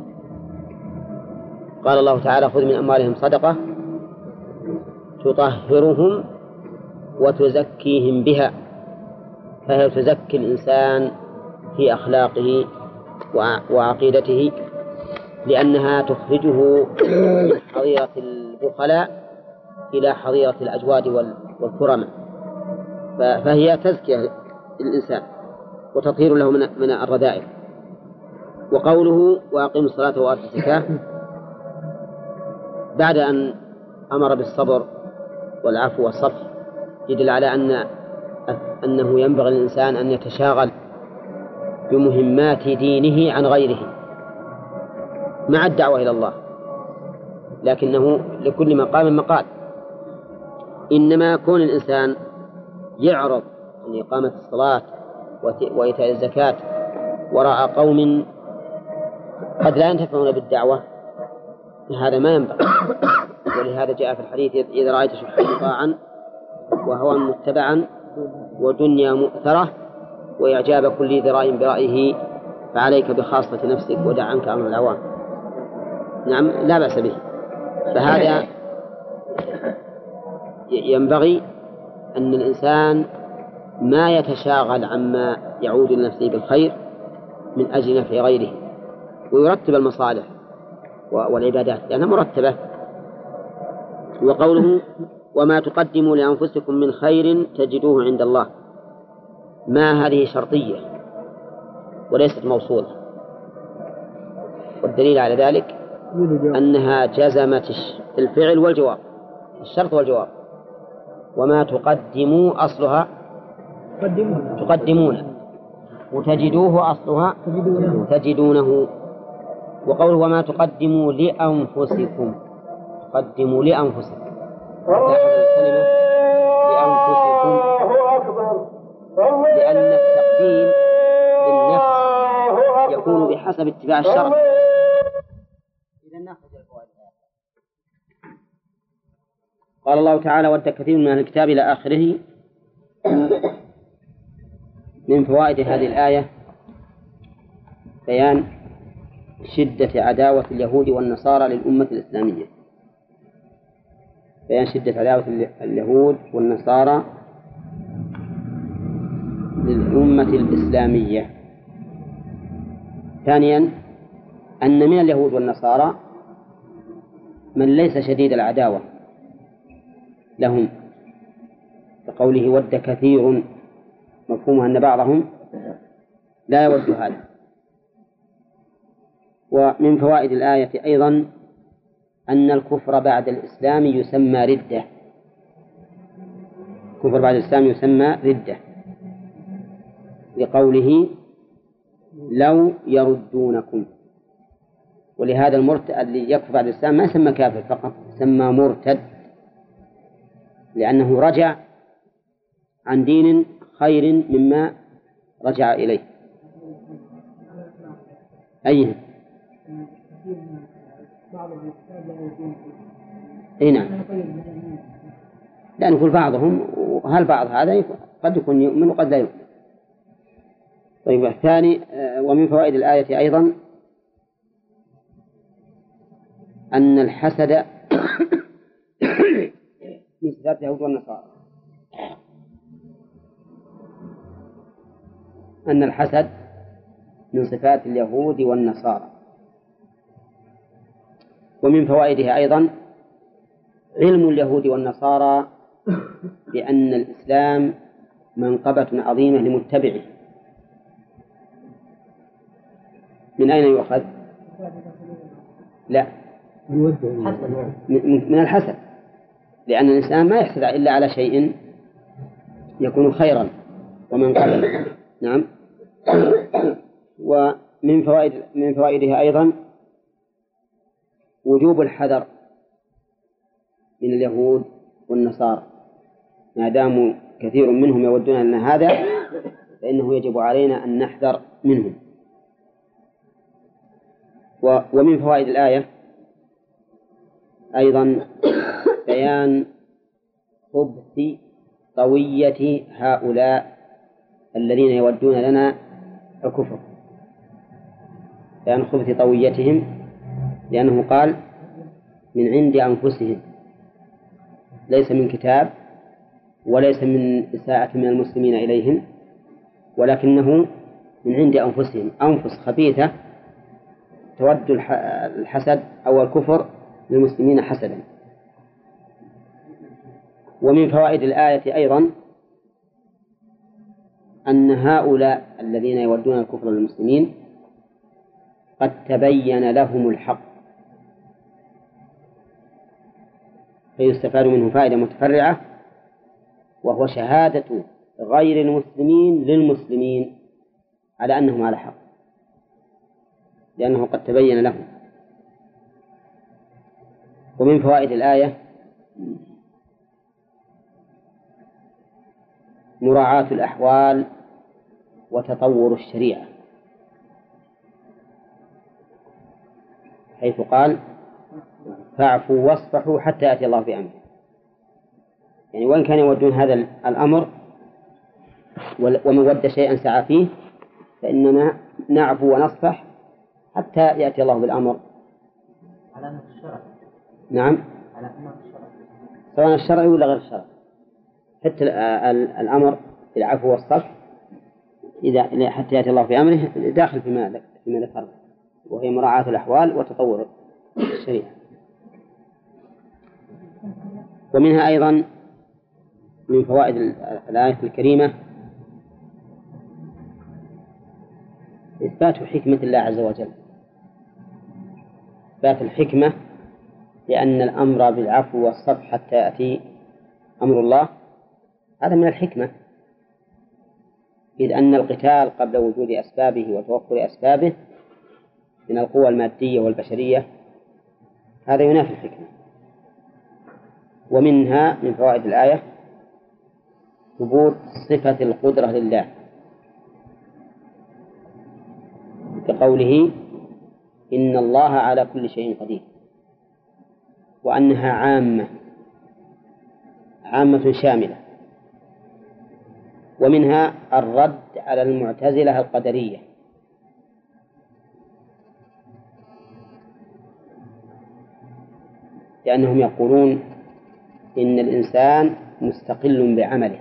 قال الله تعالى: خذ من أموالهم صدقة تطهرهم وتزكيهم بها. فهي تزكي الإنسان في أخلاقه وعقيدته، لأنها تخرجه من حظيرة البخلاء إلى حظيرة الأجواد والكرماء. فهي تزكية للإنسان وتطهير له من الرذائل. وقوله وأقيموا الصلاة وآتوا الزكاة بعد أن أمر بالصبر والعفو والصفح يدل على أنه ينبغي للإنسان أن يتشاغل بمهمات دينه عن غيره مع الدعوة إلى الله، لكنه لكل مقام مقال. إنما كون الإنسان يعرض عن إقامة الصلاة وإيتاء الزكاة وراء قوم قد لا ينتفعون بالدعوة، هذا ما ينبغي. ولهذا جاء في الحديث: إذا رأيت شحا مطاعا وهوى متبعا ودنيا مؤثرة وإعجاب كل ذراء برأيه فعليك بخاصة نفسك ودع عنك أمر العوام. نعم، لا بأس به. فهذا ينبغي أن الإنسان ما يتشاغل عما يعود لنفسه بالخير من أجل نفع غيره، ويرتب المصالح والعبادات لأنها مرتبة. وقوله وما تقدموا لأنفسكم من خير تجدوه عند الله، ما هذه شرطية وليست موصولة، والدليل على ذلك أنها جزمت الفعل والجواب، الشرط والجواب. وما تقدموا أصلها تقدمونه، وتجدوه أصلها تجدونه. وقوله وما تقدموا لأنفسكم، تقدموا لأنفسكم، الكلمة لأنفسكم، لأن التقديم للنفس يكون بحسب اتباع الشرع. إذا نأخذ الفوائد. قال الله تعالى ود كثير من الكتاب إلى آخره. من فوائد هذه الآية بيان شدة عداوة اليهود والنصارى للأمة الإسلامية، بيان شدة عداوة اليهود والنصارى للأمة الإسلامية. ثانيا أن من اليهود والنصارى من ليس شديد العداوة لهم، كقوله ود كثير، مفهومها أن بعضهم لا يود هذا. ومن فوائد الآية أيضا أن الكفر بعد الإسلام يسمى ردة، الكفر بعد الإسلام يسمى ردة، لقوله لو يردونكم. ولهذا المرتد الذي يكفر بعد الإسلام ما يسمى كافر فقط، يسمى مرتد، لأنه رجع عن دين خير مما رجع إليه. أيه؟ أي نعم، لا نقول بعضهم، وهل بعض هذا قد يكون يؤمن وقد لا يؤمن. طيب الثاني ومن فوائد الآية أيضا أن الحسد من صفات اليهود والنصارى، أن الحسد من صفات اليهود والنصارى. ومن فوائدها أيضا علم اليهود والنصارى بأن الإسلام منقبة عظيمة لمتبعه. من أين يؤخذ؟ لا، من الحسد، لأن الإنسان ما يحسد إلا على شيء يكون خيرا ومنقبا. نعم. ومن فوائدها أيضا وجوب الحذر من اليهود والنصارى، ما داموا كثير منهم يودون أن هذا، فإنه يجب علينا أن نحذر منهم. ومن فوائد الآية أيضا بيان خبث طوية هؤلاء الذين يودون لنا الكفر، بيان خبث طويتهم، لأنه قال من عند أنفسهم، ليس من كتاب وليس من إساءة من المسلمين إليهم، ولكنه من عند أنفسهم، أنفس خبيثة تود الحسد أو الكفر للمسلمين حسدا. ومن فوائد الآية أيضا أن هؤلاء الذين يودون الكفر للمسلمين قد تبين لهم الحق، فيستفاد منه فائدة متفرعة، وهو شهادة غير المسلمين للمسلمين على أنهم على حق، لأنه قد تبين لهم. ومن فوائد الآية مراعاة الأحوال وتطور الشريعة، حيث قال فاعفوا واصفحوا حتى يأتي الله بأمره، يعني وإن كان يودون هذا الأمر ومن ود شيئا سعى فيه، فإننا نعفو ونصفح حتى يأتي الله بالأمر. على الشرع. نعم، على الشرع، سواء الشرعي ولا غير الشرعي، حتى الأمر بالعفو والصفح إذا حتى يأتي الله بأمره داخل فيما ذكر، وهي مراعاة الأحوال وتطور الشريعة. ومنها أيضا من فوائد الآية الكريمة إثبات حكمة الله عز وجل، إثبات الحكمة، لأن الأمر بالعفو والصفح حتى يأتي أمر الله هذا من الحكمة، إذ أن القتال قبل وجود أسبابه وتوفر أسبابه من القوى المادية والبشرية هذا ينافي الحكمة. ومنها من فوائد الآية ثبوت صفة القدرة لله بقوله إن الله على كل شيء قدير، وأنها عامة شاملة. ومنها الرد على المعتزلة القدرية، لأنهم يقولون إن الإنسان مستقل بعمله،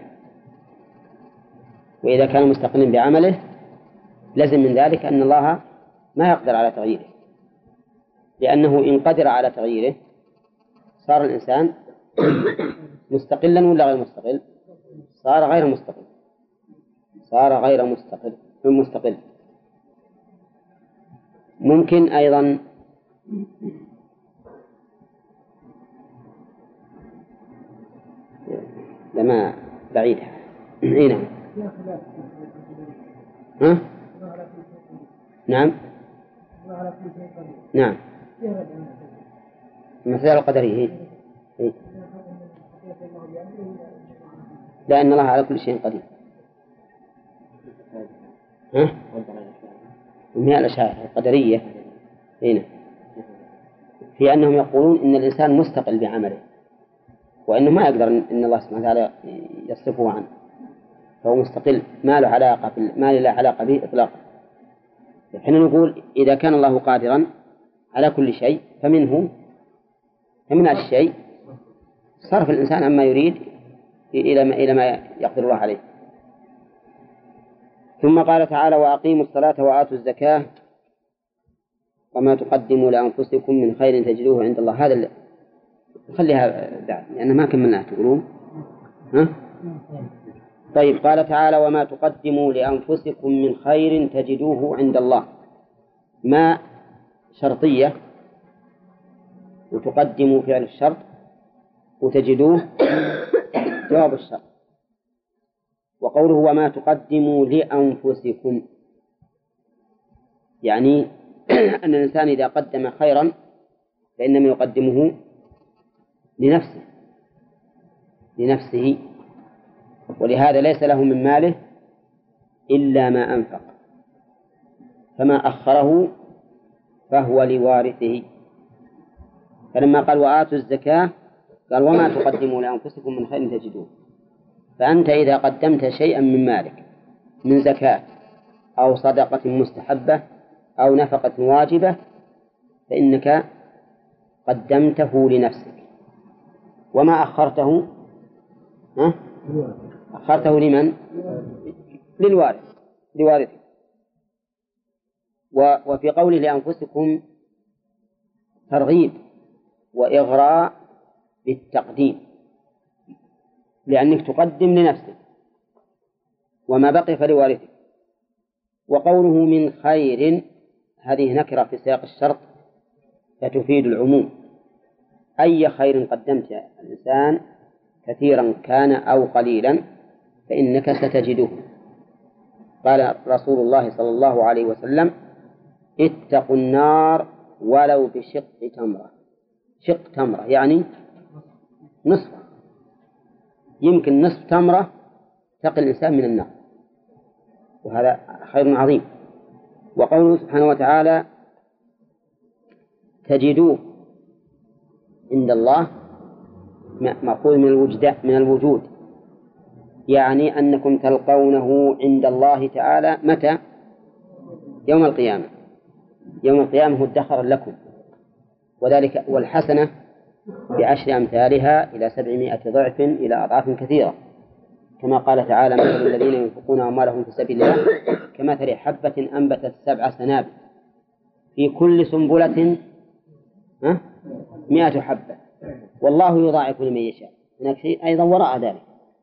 وإذا كان مستقلا بعمله لازم من ذلك أن الله ما يقدر على تغييره، لأنه إن قدر على تغييره صار الإنسان مستقلا ولا غير مستقل؟ صار غير مستقل، صار غير مستقل. ممكن أيضا لما بعيدها هنا ها؟ نعم نعم المسألة القدرية هي. لأن الله على كل شيء قدير. ها؟ من الأشاعرة القدرية هنا في أنهم يقولون إن الإنسان مستقل بعمله، وأنه ما يقدر إن الله سبحانه وتعالى يصرفه عنه، فهو مستقل ما له علاقة به إطلاقا. حين نقول إذا كان الله قادرا على كل شيء فمن الشيء صرف الإنسان عما يريد إلى ما يقدر الله عليه. ثم قال تعالى وأقيموا الصلاة وآتوا الزكاة وما تقدموا لأنفسكم من خير تجدوه عند الله. هذا خليها بعد لأن ما كملناها تقولون ها؟ طيب قال تعالى وما تقدموا لأنفسكم من خير تجدوه عند الله. ما شرطية وتقدموا فعل الشرط وتجدوه جواب الشرط. وقوله وما تقدموا لأنفسكم يعني أن الإنسان إذا قدم خيرا فإنما يقدمه لنفسه، ولهذا ليس له من ماله إلا ما أنفق، فما أخره فهو لوارثه. فلما قال وآتوا الزكاة قال وما تقدموا لأنفسكم من خير تجدوه. فأنت إذا قدمت شيئا من مالك من زكاة أو صدقة مستحبة أو نفقة واجبة فإنك قدمته لنفسك، وما أخرته أخرته لمن؟ لوارث. وفي قوله لأنفسكم ترغيب وإغراء بالتقديم، لأنك تقدم لنفسك وما بقي فلوارثك. وقوله من خير هذه نكرة في سياق الشرط فتفيد العموم، أي خير قدمت يا الإنسان كثيرا كان أو قليلا فإنك ستجده. قال رسول الله صلى الله عليه وسلم اتقوا النار ولو بشق تمرة. شق تمرة يعني نصف، يمكن نصف تمرة تقي الإنسان من النار، وهذا خير عظيم. وقوله سبحانه وتعالى تجدوه عند الله مأخوذ من الوجود، يعني أنكم تلقونه عند الله تعالى متى؟ يوم القيامة. يوم القيامة هو ادخر لكم، وذلك والحسنة بعشر أمثالها إلى 700 ضعف إلى أضعاف كثيرة، كما قال تعالى مثل الذين ينفقون أموالهم في سبيل الله كمثل حبة أنبتت 7 سنابل في كل سنبلة 100 حبة والله يضاعف لمن يشاء. هناك شيء أيضا وراء ذلك.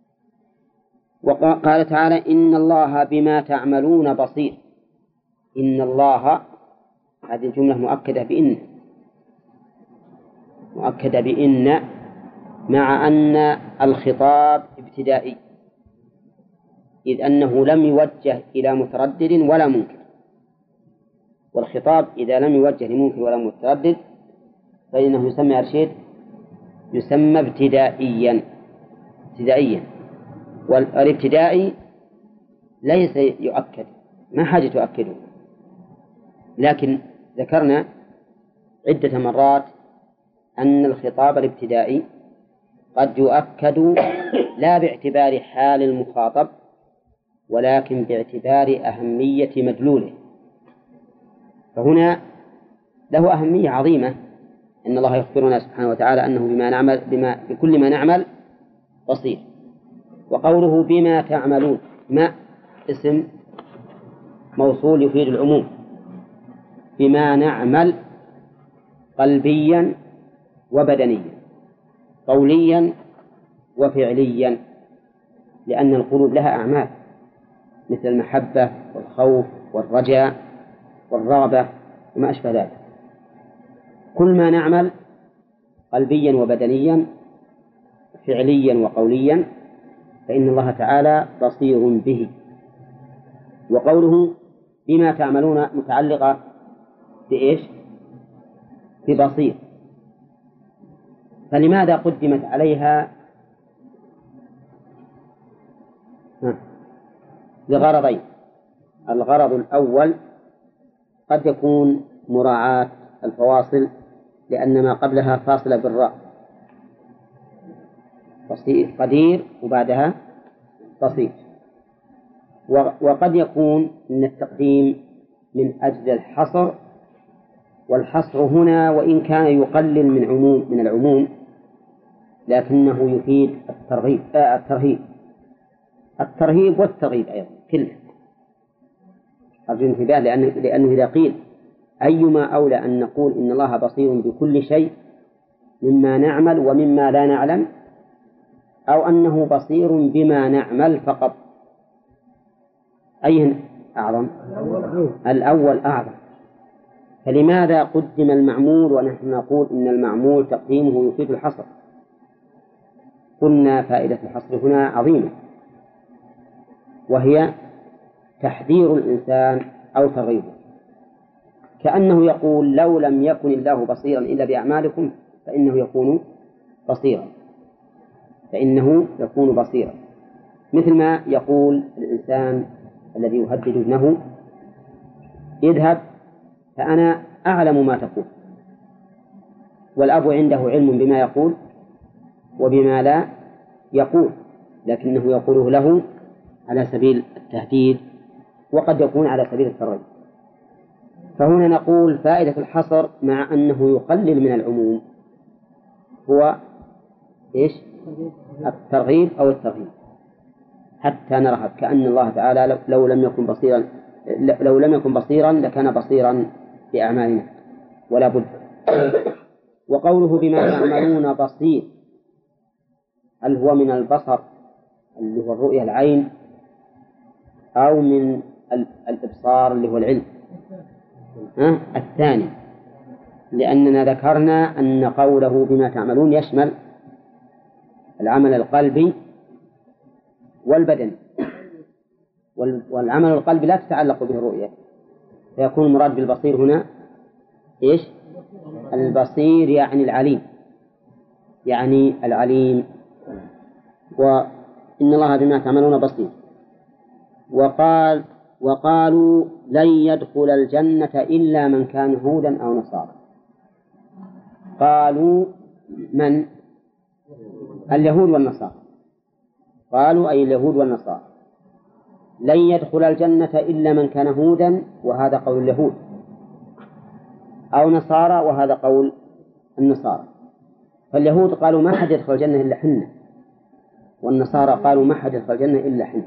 وقال تعالى إن الله بما تعملون بصير. إن الله هذه الجملة مؤكدة بإن، مع أن الخطاب ابتدائي إذ أنه لم يوجه إلى متردد ولا منكر، والخطاب إذا لم يوجه لمنكر ولا متردد فإنه يسمى أرشيد، يسمى ابتدائيا. والابتدائي ليس يؤكد، ما حاجة تؤكده، لكن ذكرنا عدة مرات أن الخطاب الابتدائي قد يؤكد لا باعتبار حال المخاطب ولكن باعتبار أهمية مدلوله، فهنا له أهمية عظيمة. إن الله يخبرنا سبحانه وتعالى أنه بكل ما نعمل بصير. وقوله بما تعملون، ما اسم موصول يفيد العموم، بما نعمل قلبيا وبدنيا، قوليا وفعليا، لأن القلوب لها أعمال مثل المحبة والخوف والرجاء والرغبة وما أشبه ذلك. كل ما نعمل قلبيا وبدنيا فعليا وقوليا فإن الله تعالى بصير به. وقوله بما تعملون متعلقة بإيش؟ ببصير. فلماذا قدمت عليها؟ لغرضين. الغرض الأول قد يكون مراعاة الفواصل، لأن ما قبلها فاصلة بالراء، بصير قدير وبعدها بصير. وقد يكون من التقديم من أجل الحصر، والحصر هنا وإن كان يقلل من العموم لكنه يفيد الترهيب والترغيب أيضا كله. أرجو الانتباه، لأنه إذا قيل أيما أولى أن نقول إن الله بصير بكل شيء مما نعمل ومما لا نعلم، أو أنه بصير بما نعمل فقط، أي أعظم؟ الأول أعظم. فلماذا قدم المعمول ونحن نقول إن المعمول تقديمه يفيد الحصر؟ قلنا فائدة الحصر هنا عظيمة، وهي تحذير الإنسان أو ترغيبه، كأنه يقول لو لم يكن الله بصيرا إلا بأعمالكم فإنه يكون بصيرا، مثل ما يقول الإنسان الذي يهدد ابنه اذهب فأنا أعلم ما تقول، والأب عنده علم بما يقول وبما لا يقول، لكنه يقوله له على سبيل التهديد وقد يكون على سبيل الترغيب. فهنا نقول فائدة الحصر مع أنه يقلل من العموم هو إيش؟ الترغيب أو الترهيب، حتى نرهب كأن الله تعالى لو لم يكن بصيرا لكان بصيرا بأعمالنا ولا بد. وقوله بما تعملون بصير، هل هو من البصر اللي هو الرؤية العين أو من الإبصار اللي هو العلم؟ الثاني، لأننا ذكرنا أن قوله بما تعملون يشمل العمل القلبي والبدني، والعمل القلبي لا تتعلق به الرؤية، فيكون المراد بالبصير هنا إيش؟ البصير يعني العليم. وإن الله بما تعملون بصير. وقالوا لن يدخل الجنة إلا من كان هودا أو نصارى. قالوا من؟ اليهود والنصارى. قالوا أي اليهود والنصارى لن يدخل الجنة إلا من كان هودا، وهذا قول اليهود، أو نصارى، وهذا قول النصارى. فاليهود قالوا ما حد يدخل الجنة إلا حنا، والنصارى قالوا ما حد يدخل الجنة إلا حنا.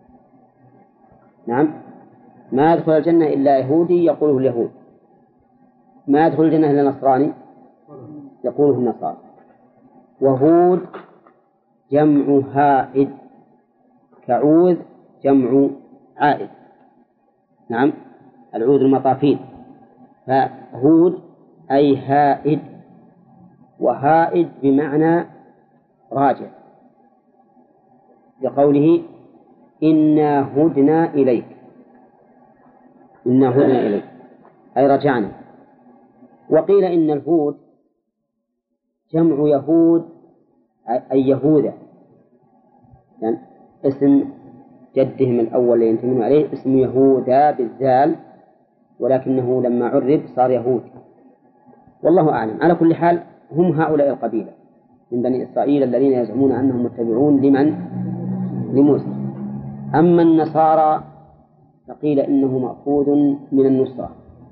نعم، ما يدخل الجنة إلا يهودي يقوله اليهود، ما يدخل الجنة إلا نصراني يقوله النصارى. وهود جمع هائد، كعوذ جمع عائد، نعم العود المطافين، فهود أي هائد، وهائد بمعنى راجع، لقوله إنا هدنا إليك، إنا هدنا إليك أي رجعنا. وقيل إن الهود جمع يهود أي يهوذا، يعني اسم جدهم الأول اللي ينتمون عليه اسم يهوذا بالذال، ولكنه لما عرب صار يهود. والله أعلم. على كل حال هم هؤلاء القبيلة من بني إسرائيل الذين يزعمون أنهم متبعون لموسى. أما النصارى فقيل إنه مأخوذ من النصرة،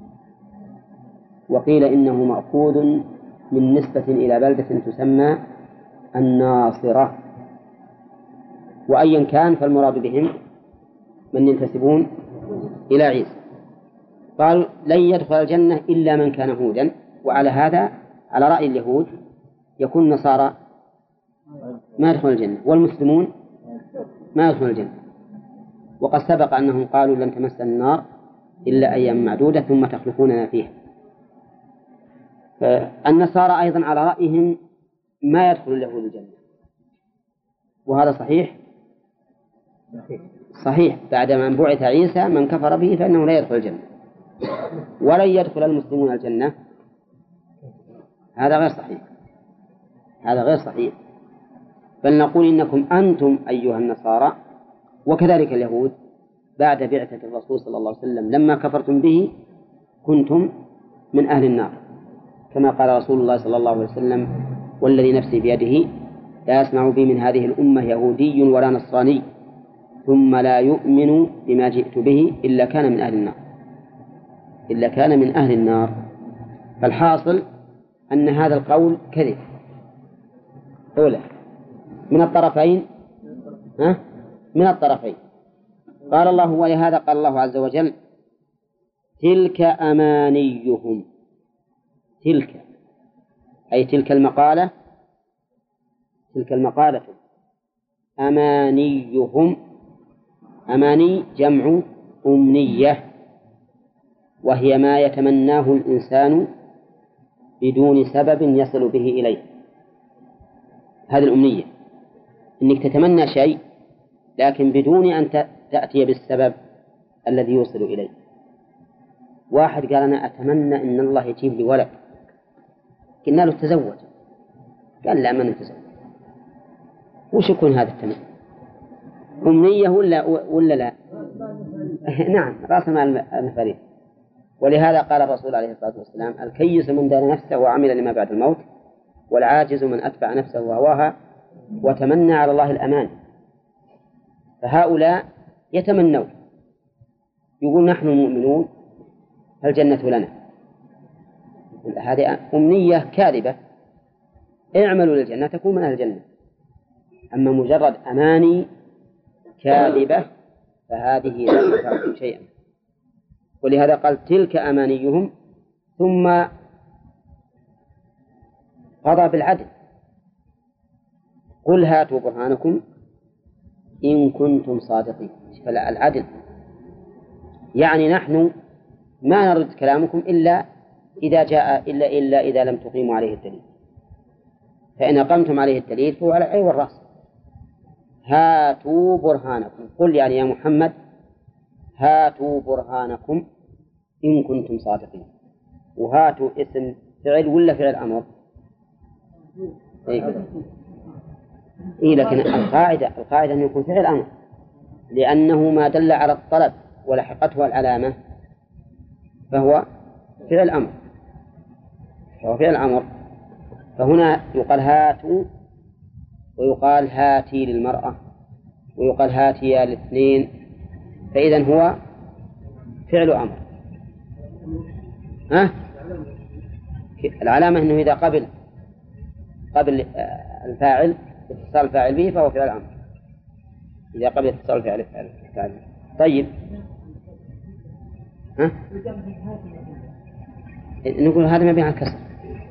وقيل إنه مأخوذ من نسبة إلى بلدة تسمى الناصرة. وأيا كان فالمراد بهم من ينتسبون إلى عيسى. قال لن يدخل الجنة إلا من كان هودا، وعلى هذا على رأي اليهود يكون النصارى ما يدخل الجنة والمسلمون ما يدخل الجنة. وقد سبق أنهم قالوا لن تمسنا النار إلا أيام معدودة ثم تخلفوننا فيها. النصارى أيضا على رأيهم ما يدخل اليهود الجنة، وهذا صحيح بعد ما بعث عيسى من كفر به فإنه لا يدخل الجنة. ولن يدخل المسلمون الجنة، هذا غير صحيح. بل نقول إنكم أنتم أيها النصارى وكذلك اليهود بعد بعثة الرسول صلى الله عليه وسلم لما كفرتم به كنتم من أهل النار، كما قال رسول الله صلى الله عليه وسلم والذي نفسي بيده لا يسمع بي من هذه الأمة يهودي ولا نصراني ثم لا يؤمن بما جئت به إلا كان من أهل النار. فالحاصل أن هذا القول كذب أولى من الطرفين. قال الله ولهذا قال الله عز وجل تلك أمانيهم، تلك أي تلك المقالة أمانيهم. أماني جمع أمنية، وهي ما يتمناه الإنسان بدون سبب يصل به إليه. هذه الأمنية إنك تتمنى شيء لكن بدون أن تأتي بالسبب الذي يوصل إليه. واحد قال أنا أتمنى أن الله يجيب لي ولد، قلنا له تزوج، قال لا ما نتزوج. وش يكون هذا التمني؟ أمنية ولا لا؟ نعم رأس مال المفاريد. ولهذا قال الرسول عليه الصلاة والسلام الكيس من دان نفسه وعمل لما بعد الموت، والعاجز من أتبع نفسه وهواها وتمنى على الله الأمان. فهؤلاء يتمنون، يقول نحن المؤمنون الجنة لنا. هذه أمنية كاذبة، اعملوا للجنة تكون من أهل الجنة. أما مجرد أماني كاذبة فهذه لا تفعل شيئا. ولهذا قال تلك أمانيهم، ثم قضى بالعدل قل هاتوا برهانكم إن كنتم صادقين. فالعدل يعني نحن ما نرد كلامكم إلا إذا لم تقيموا عليه الدليل، فإن أقمتم عليه الدليل فهو على العين والرأس. هاتوا برهانكم، قل يعني يا محمد هاتوا برهانكم إن كنتم صادقين. وهاتوا اسم فعل ولا فعل أمر؟ لكن القاعدة أن يكون فعل أمر، لأنه ما دل على الطلب ولحقته العلامة فهو فعل أمر. فهنا يقال هاتوا، ويقال هاتي للمرأة، ويقال هاتي الاثنين، فإذا هو فعل أمر. العلامة أنه إذا قبل الفاعل اتصال الفاعل به فهو فعل أمر، إذا قبل اتصال الفاعل به. طيب نقول هذا مبني على الكسر.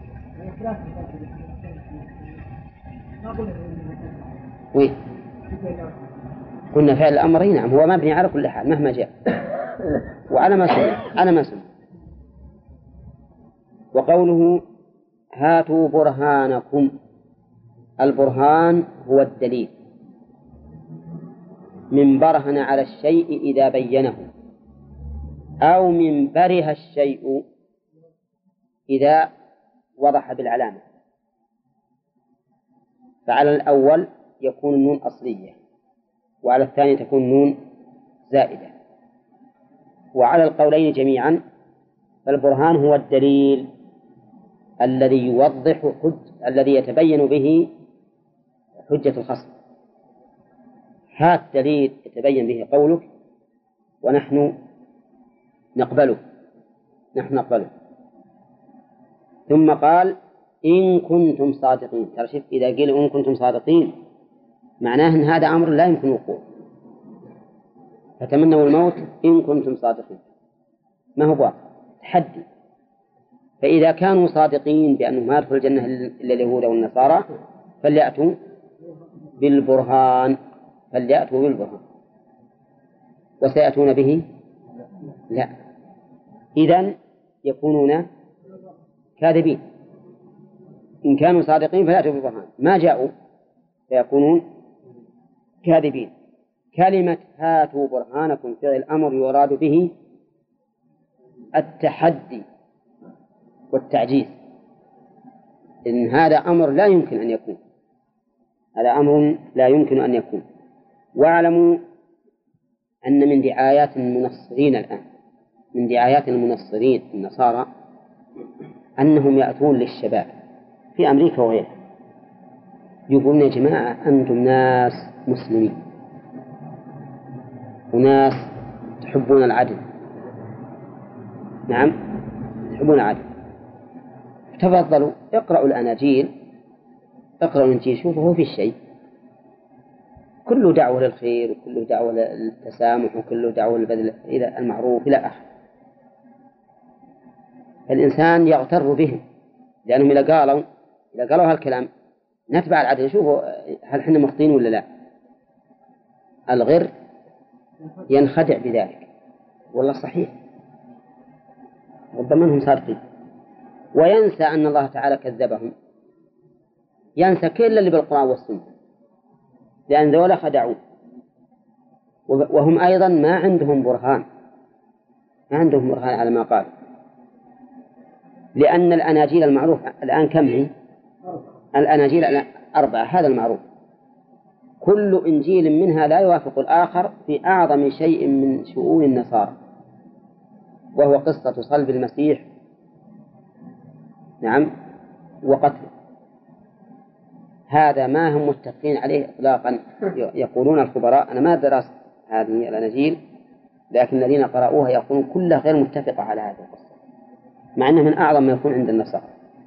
وين قلنا فعل الأمر؟ نعم هو مبني على كل حال مهما جاء وعلى ما سمع. وقوله هاتوا برهانكم، البرهان هو الدليل، من برهن على الشيء إذا بينه، أو من بره الشيء إذا وضح بالعلامة. فعلى الأول يكون النون أصلية، وعلى الثاني تكون نون زائدة. وعلى القولين جميعا فالبرهان هو الدليل الذي يوضح الذي يتبين به حجة الخصم. هذا دليل يتبين به قولك ونحن نقبله. ثم قال إن كنتم صادقين. ترى شوف، إذا قيل إن كنتم صادقين معناه أن هذا أمر لا يمكن وقوعه، فتمنوا الموت إن كنتم صادقين، ما هو واقع، تحدي. فإذا كانوا صادقين بأنه ما يدخل الجنة إلا اليهود والنصارى فليأتوا بالبرهان. وسيأتون به؟ لا. إذن يكونون كاذبين. إن كانوا صادقين فيأتوا بالبرهان، ما جاءوا فيكونون كاذبين. كلمة هاتوا برهانكم فعل الأمر يراد به التحدي والتعجيز، إن هذا أمر لا يمكن أن يكون. واعلموا أن من دعايات المنصرين الآن، من دعايات المنصرين النصارى، أنهم يأتون للشباب في أمريكا وغيرها يقولون يا جماعة أنتم ناس مسلمين وناس تحبون العدل، نعم تحبون العدل، تفضلوا اقرأوا الأناجيل، اقرأوا الإنجيل، شوفوا في الشيء كله دعوة للخير وكله دعوة للتسامح وكله دعوة للبذل إلى المعروف إلى آخره. فالإنسان يغتر بهم، لأنهم إذا قالوا هالكلام نتبع العدل، شوفوا هل حنا مخطئين ولا لا. الغر ينخدع بذلك، والله صحيح ربما هم صادقين، وينسى أن الله تعالى كذبهم، ينسى كل اللي بالقرآن والسنة، لأن ذولا خدعوا، وهم أيضا ما عندهم برهان على ما قال. لأن الأناجيل المعروف الآن كم هي؟ الأناجيل الآن 4، هذا المعروف. كل إنجيل منها لا يوافق الآخر في أعظم شيء من شؤون النصارى، وهو قصة صلب المسيح، نعم، وقتله. هذا ما هم متفقين عليه إطلاقا. يقولون الخبراء، أنا ما درست هذه الأناجيل لكن الذين قرأوها يقولون كلها غير متفقة على هذه القصة، مع أنه من أعظم ما يكون عند النصارى.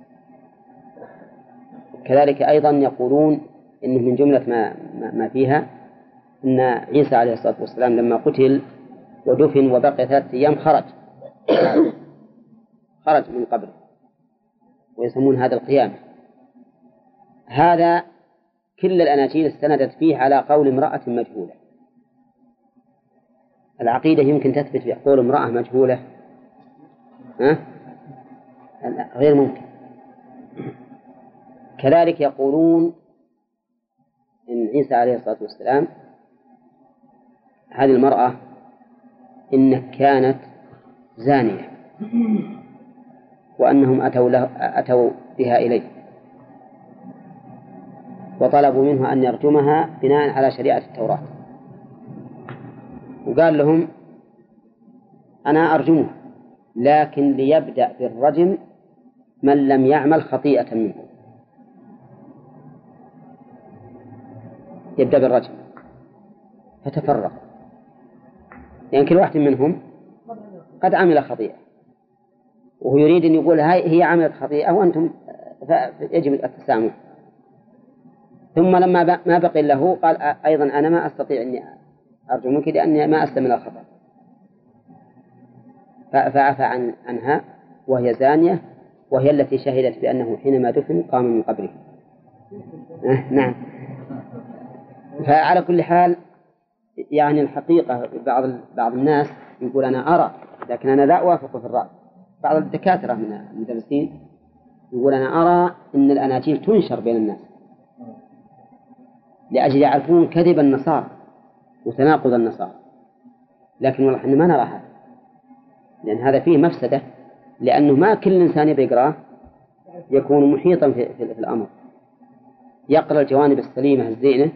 كذلك أيضا يقولون إنه من جملة ما فيها أن عيسى عليه الصلاة والسلام لما قتل ودفن وبقي 3 أيام خرج من قبره، ويسمون هذا القيامة. هذا كل الأناجيل استندت فيه على قول امرأة مجهولة. العقيدة يمكن تثبت بقول امرأة مجهولة؟ غير ممكن. كذلك يقولون إن عيسى عليه الصلاة والسلام هذه المرأة إن كانت زانية، وأنهم أتوا بها إليه وطلبوا منه أن يرجمها بناء على شريعة التوراة، وقال لهم أنا أرجمها لكن ليبدأ بالرجم من لم يعمل خطيئة منه، يبدأ بالرجم. فتفرق، يعني كل واحد منهم قد عمل خطيئة، وهو يريد أن يقول هي عملت خطيئة وأنتم يجب التسامح. ثم لما ما بقي له قال أيضا أنا ما أستطيع أني أرجمك لأني ما أسلم إلى الخطأ، فعفى عنها وهي زانية، وهي التي شهدت بأنه حينما دفن قام من قبره. نعم. فعلى كل حال يعني الحقيقة بعض الناس يقول أنا أرى لكن أنا لا أوافق في الرأي. بعض الدكاترة من المدرسين يقول أنا أرى أن الأناجيل تنشر بين الناس لأجل يعرفون كذب النصارى وتناقض النصارى، لكن والله إحنا ما نرى هذا، لأن هذا فيه مفسدة، لأنه ما كل إنسان يقرأه يكون محيطا في الأمر، يقرأ الجوانب السليمة الزينة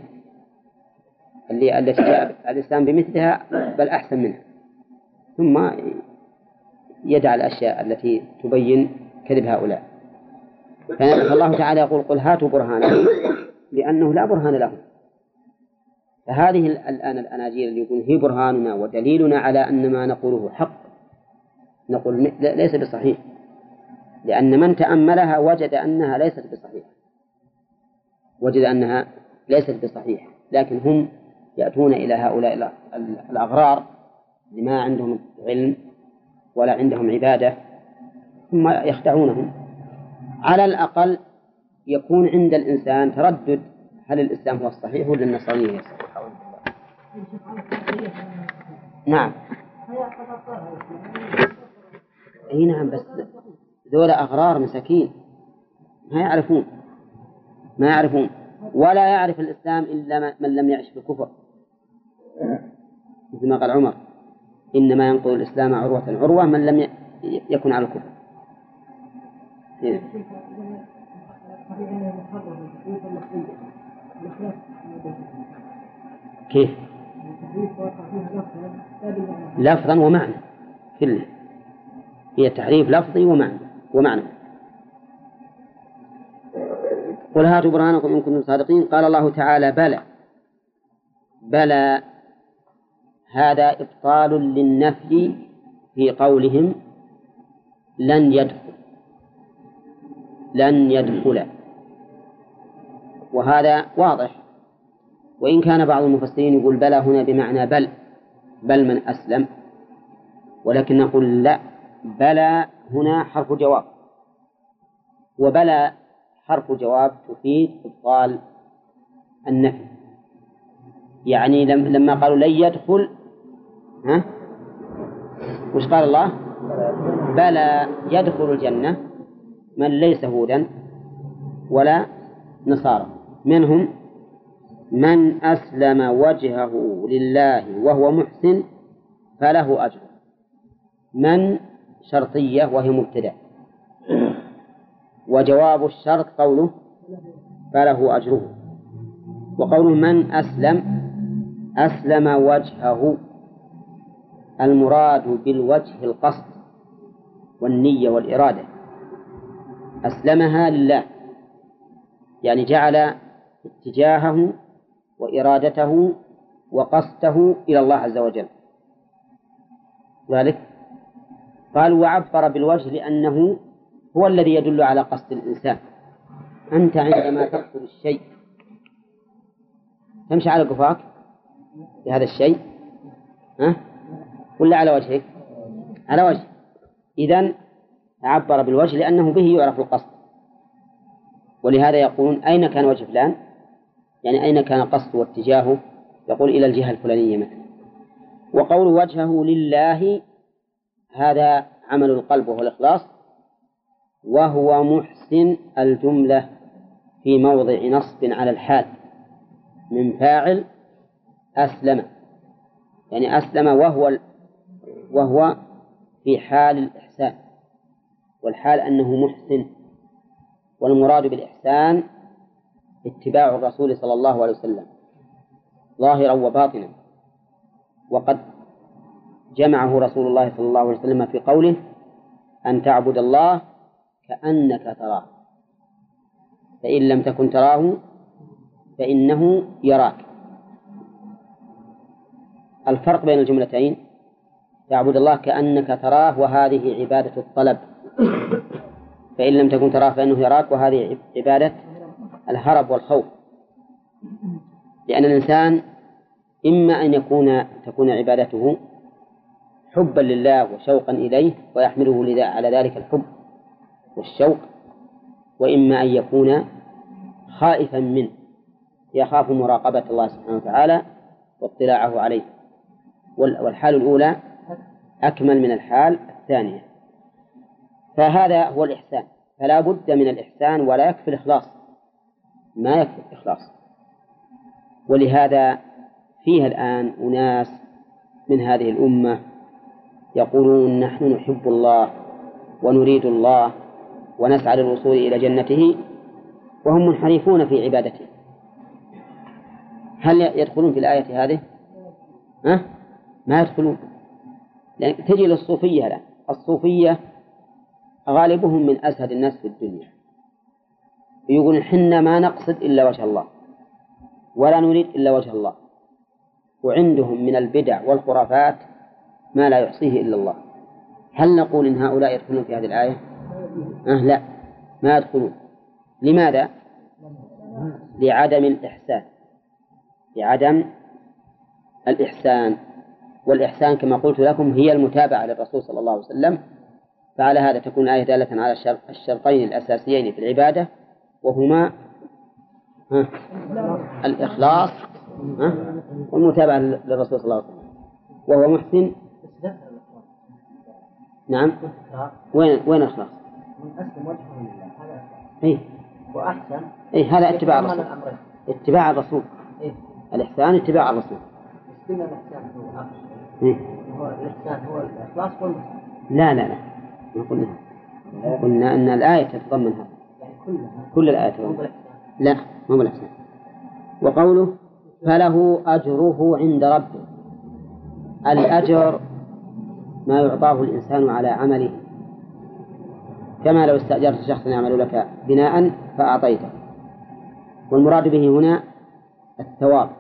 التي جاء الإسلام بمثلها بل أحسن منها، ثم يدع الأشياء التي تبين كذب هؤلاء. فالله تعالى يقول قل هاتوا برهانكم، لأنه لا برهان لهم. فهذه الآن الأناجيل اللي يقول هي برهاننا ودليلنا على أن ما نقوله حق، نقول ليس بصحيح، لأن من تأملها وجد أنها ليست بصحيحة، لكن هم يأتون إلى هؤلاء الأغرار لما عندهم علم ولا عندهم عبادة، ثم يخدعونهم. على الأقل يكون عند الإنسان تردد، هل الإسلام هو الصحيح ولا النصرانية هي الصحيحة؟ نعم. أي نعم، بس ذولا أغرار مساكين ما يعرفون ولا يعرف الإسلام إلا من لم يعش في الكفر، مثل ما قال عمر إنما ينقض الإسلام عروة من لم يكن على الكفر. كيف؟ لفظا ومعنى كله، هي تحريف لفظي ومعنى. قل هاتوا برهانكم إن كنتم صادقين. قال الله تعالى بلى، هذا إبطال للنفي في قولهم لن يدخل، وهذا واضح. وإن كان بعض المفسرين يقول بلى هنا بمعنى بل من أسلم، ولكن نقول لا، بلى هنا حرف جواب، وبلى حرف جواب تفيد إبطال النفي. يعني لما قالوا لن يدخل، وش قال الله؟ بلى يدخل الجنة من ليس هودا ولا نصارى، منهم من أسلم وجهه لله وهو محسن فله أجر. من شرطية وهي مبتدأ، وجواب الشرط قوله فله أجره. وقوله من أسلم وجهه، المراد بالوجه القصد والنية والإرادة، أسلمها لله، يعني جعل اتجاهه وإرادته وقصده إلى الله عز وجل. ذلك قال وعبر بالوجه لأنه هو الذي يدل على قصد الإنسان. أنت عندما تقصد الشيء تمشي على قفاك بهذا الشيء ولا على وجهك؟ على وجه. إذن عبر بالوجه لأنه به يعرف القصد. ولهذا يقولون أين كان وجه فلان، يعني أين كان قصده واتجاهه، يقول إلى الجهة الفلانية مثلا. وقول وجهه لله هذا عمل القلب وهو الإخلاص، وهو محسن الجملة في موضع نصب على الحال من فاعل أسلم، يعني أسلم وهو في حال الإحسان، والحال أنه محسن. والمراد بالإحسان اتباع الرسول صلى الله عليه وسلم ظاهرا وباطنا. وقد جمعه رسول الله صلى الله عليه وسلم في قوله أن تعبد الله كأنك تراه فإن لم تكن تراه فإنه يراك. الفرق بين الجملتين تعبد الله كأنك تراه، وهذه عبادة الطلب، فإن لم تكن تراه فإنه يراك، وهذه عبادة الهرب والخوف. لأن الإنسان إما أن تكون عبادته حبا لله وشوقا إليه ويحمله على ذلك الحب والشوق، وإما أن يكون خائفا منه يخاف مراقبة الله سبحانه وتعالى واطلاعه عليه. والحال الأولى أكمل من الحال الثانية. فهذا هو الإحسان. فلا بد من الإحسان ولا يكفي الإخلاص، ما يكفي الإخلاص. ولهذا فيها الآن أناس من هذه الأمة يقولون نحن نحب الله ونريد الله ونسعى للوصول إلى جنته وهم منحرفون في عبادته، هل يدخلون في الآية هذه؟ ما يدخلون. لأن تجي للصوفية الآن، الصوفية غالبهم من أزهد الناس في الدنيا، يقولون حنا ما نقصد إلا وجه الله ولا نريد إلا وجه الله، وعندهم من البدع والخرافات ما لا يحصيه إلا الله. هل نقول إن هؤلاء يدخلون في هذه الآية؟ لا، ما يدخلون. لماذا؟ لعدم الإحسان، لعدم الإحسان، والإحسان كما قلت لكم هي المتابعة للرسول صلى الله عليه وسلم. فعلى هذا تكون آية دالة على الشرطين الأساسيين في العبادة، وهما الإخلاص والمتابعة للرسول صلى الله عليه وسلم، وهو محسن. نعم، وين الإخلاص؟ وأحسن هذا اتباع الرسول، اتباع الرسول. الإحسان اتباع الرسول. الإحسان هو الإخلاص والمحسن. لا قلنا أن الآية تتضمن هذا، يعني كل الآية تتضمن. لا، ما هو الإحسان. وقوله فله أجره عند ربه، الأجر ما يعطاه الإنسان على عمله، كما لو استأجرت شخصا يعمل لك بناء فأعطيته. والمراد به هنا الثواب،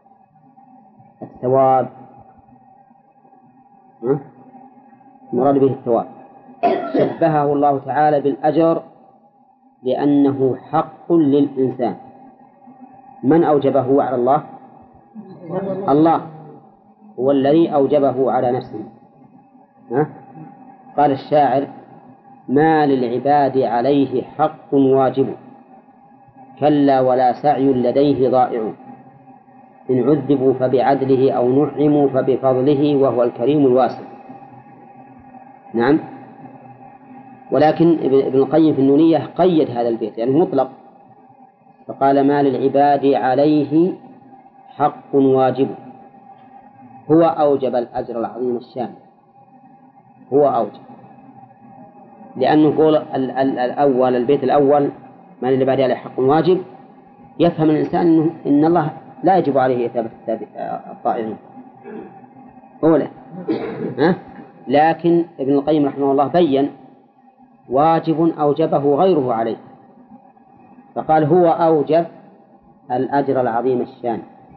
المراد به الثواب. شبهه الله تعالى بالأجر لأنه حق للإنسان. من أوجبه على الله؟ الله هو الذي أوجبه على نفسه. قال الشاعر ما للعباد عليه حق واجب، كلا ولا سعي لديه ضائع، إن عذبوا فبعدله أو نعموا فبفضله وهو الكريم الواسع. نعم، ولكن ابن القيم في النونية قيد هذا البيت يعني مطلق، فقال ما للعباد عليه حق واجب، هو أوجب الأجر العظيم الشان، هو أوجب. لأنه يقول الأول البيت الأول ما للعباد عليه حق واجب، يفهم الإنسان إن الله لا يجب عليه إثابة الطائعين أولا. لكن ابن القيم رحمه الله بين واجب أوجبه غيره عليه، فقال هو أوجب الأجر العظيم الشان،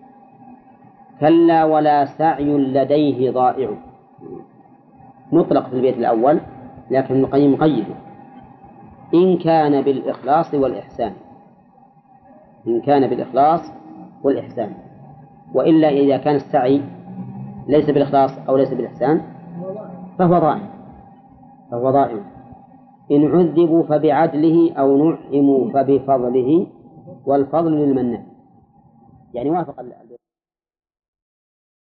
كلا ولا سعي لديه ضائع، مطلق في البيت الأول، لكن ابن القيم قيده إن كان بالإخلاص والإحسان، إن كان بالإخلاص والإحسان، وإلا إذا كان السعي ليس بالإخلاص أو ليس بالإحسان فهو ضائع. إن عذبوا فبعدله أو نعموا فبفضله، والفضل للمنان، يعني وافق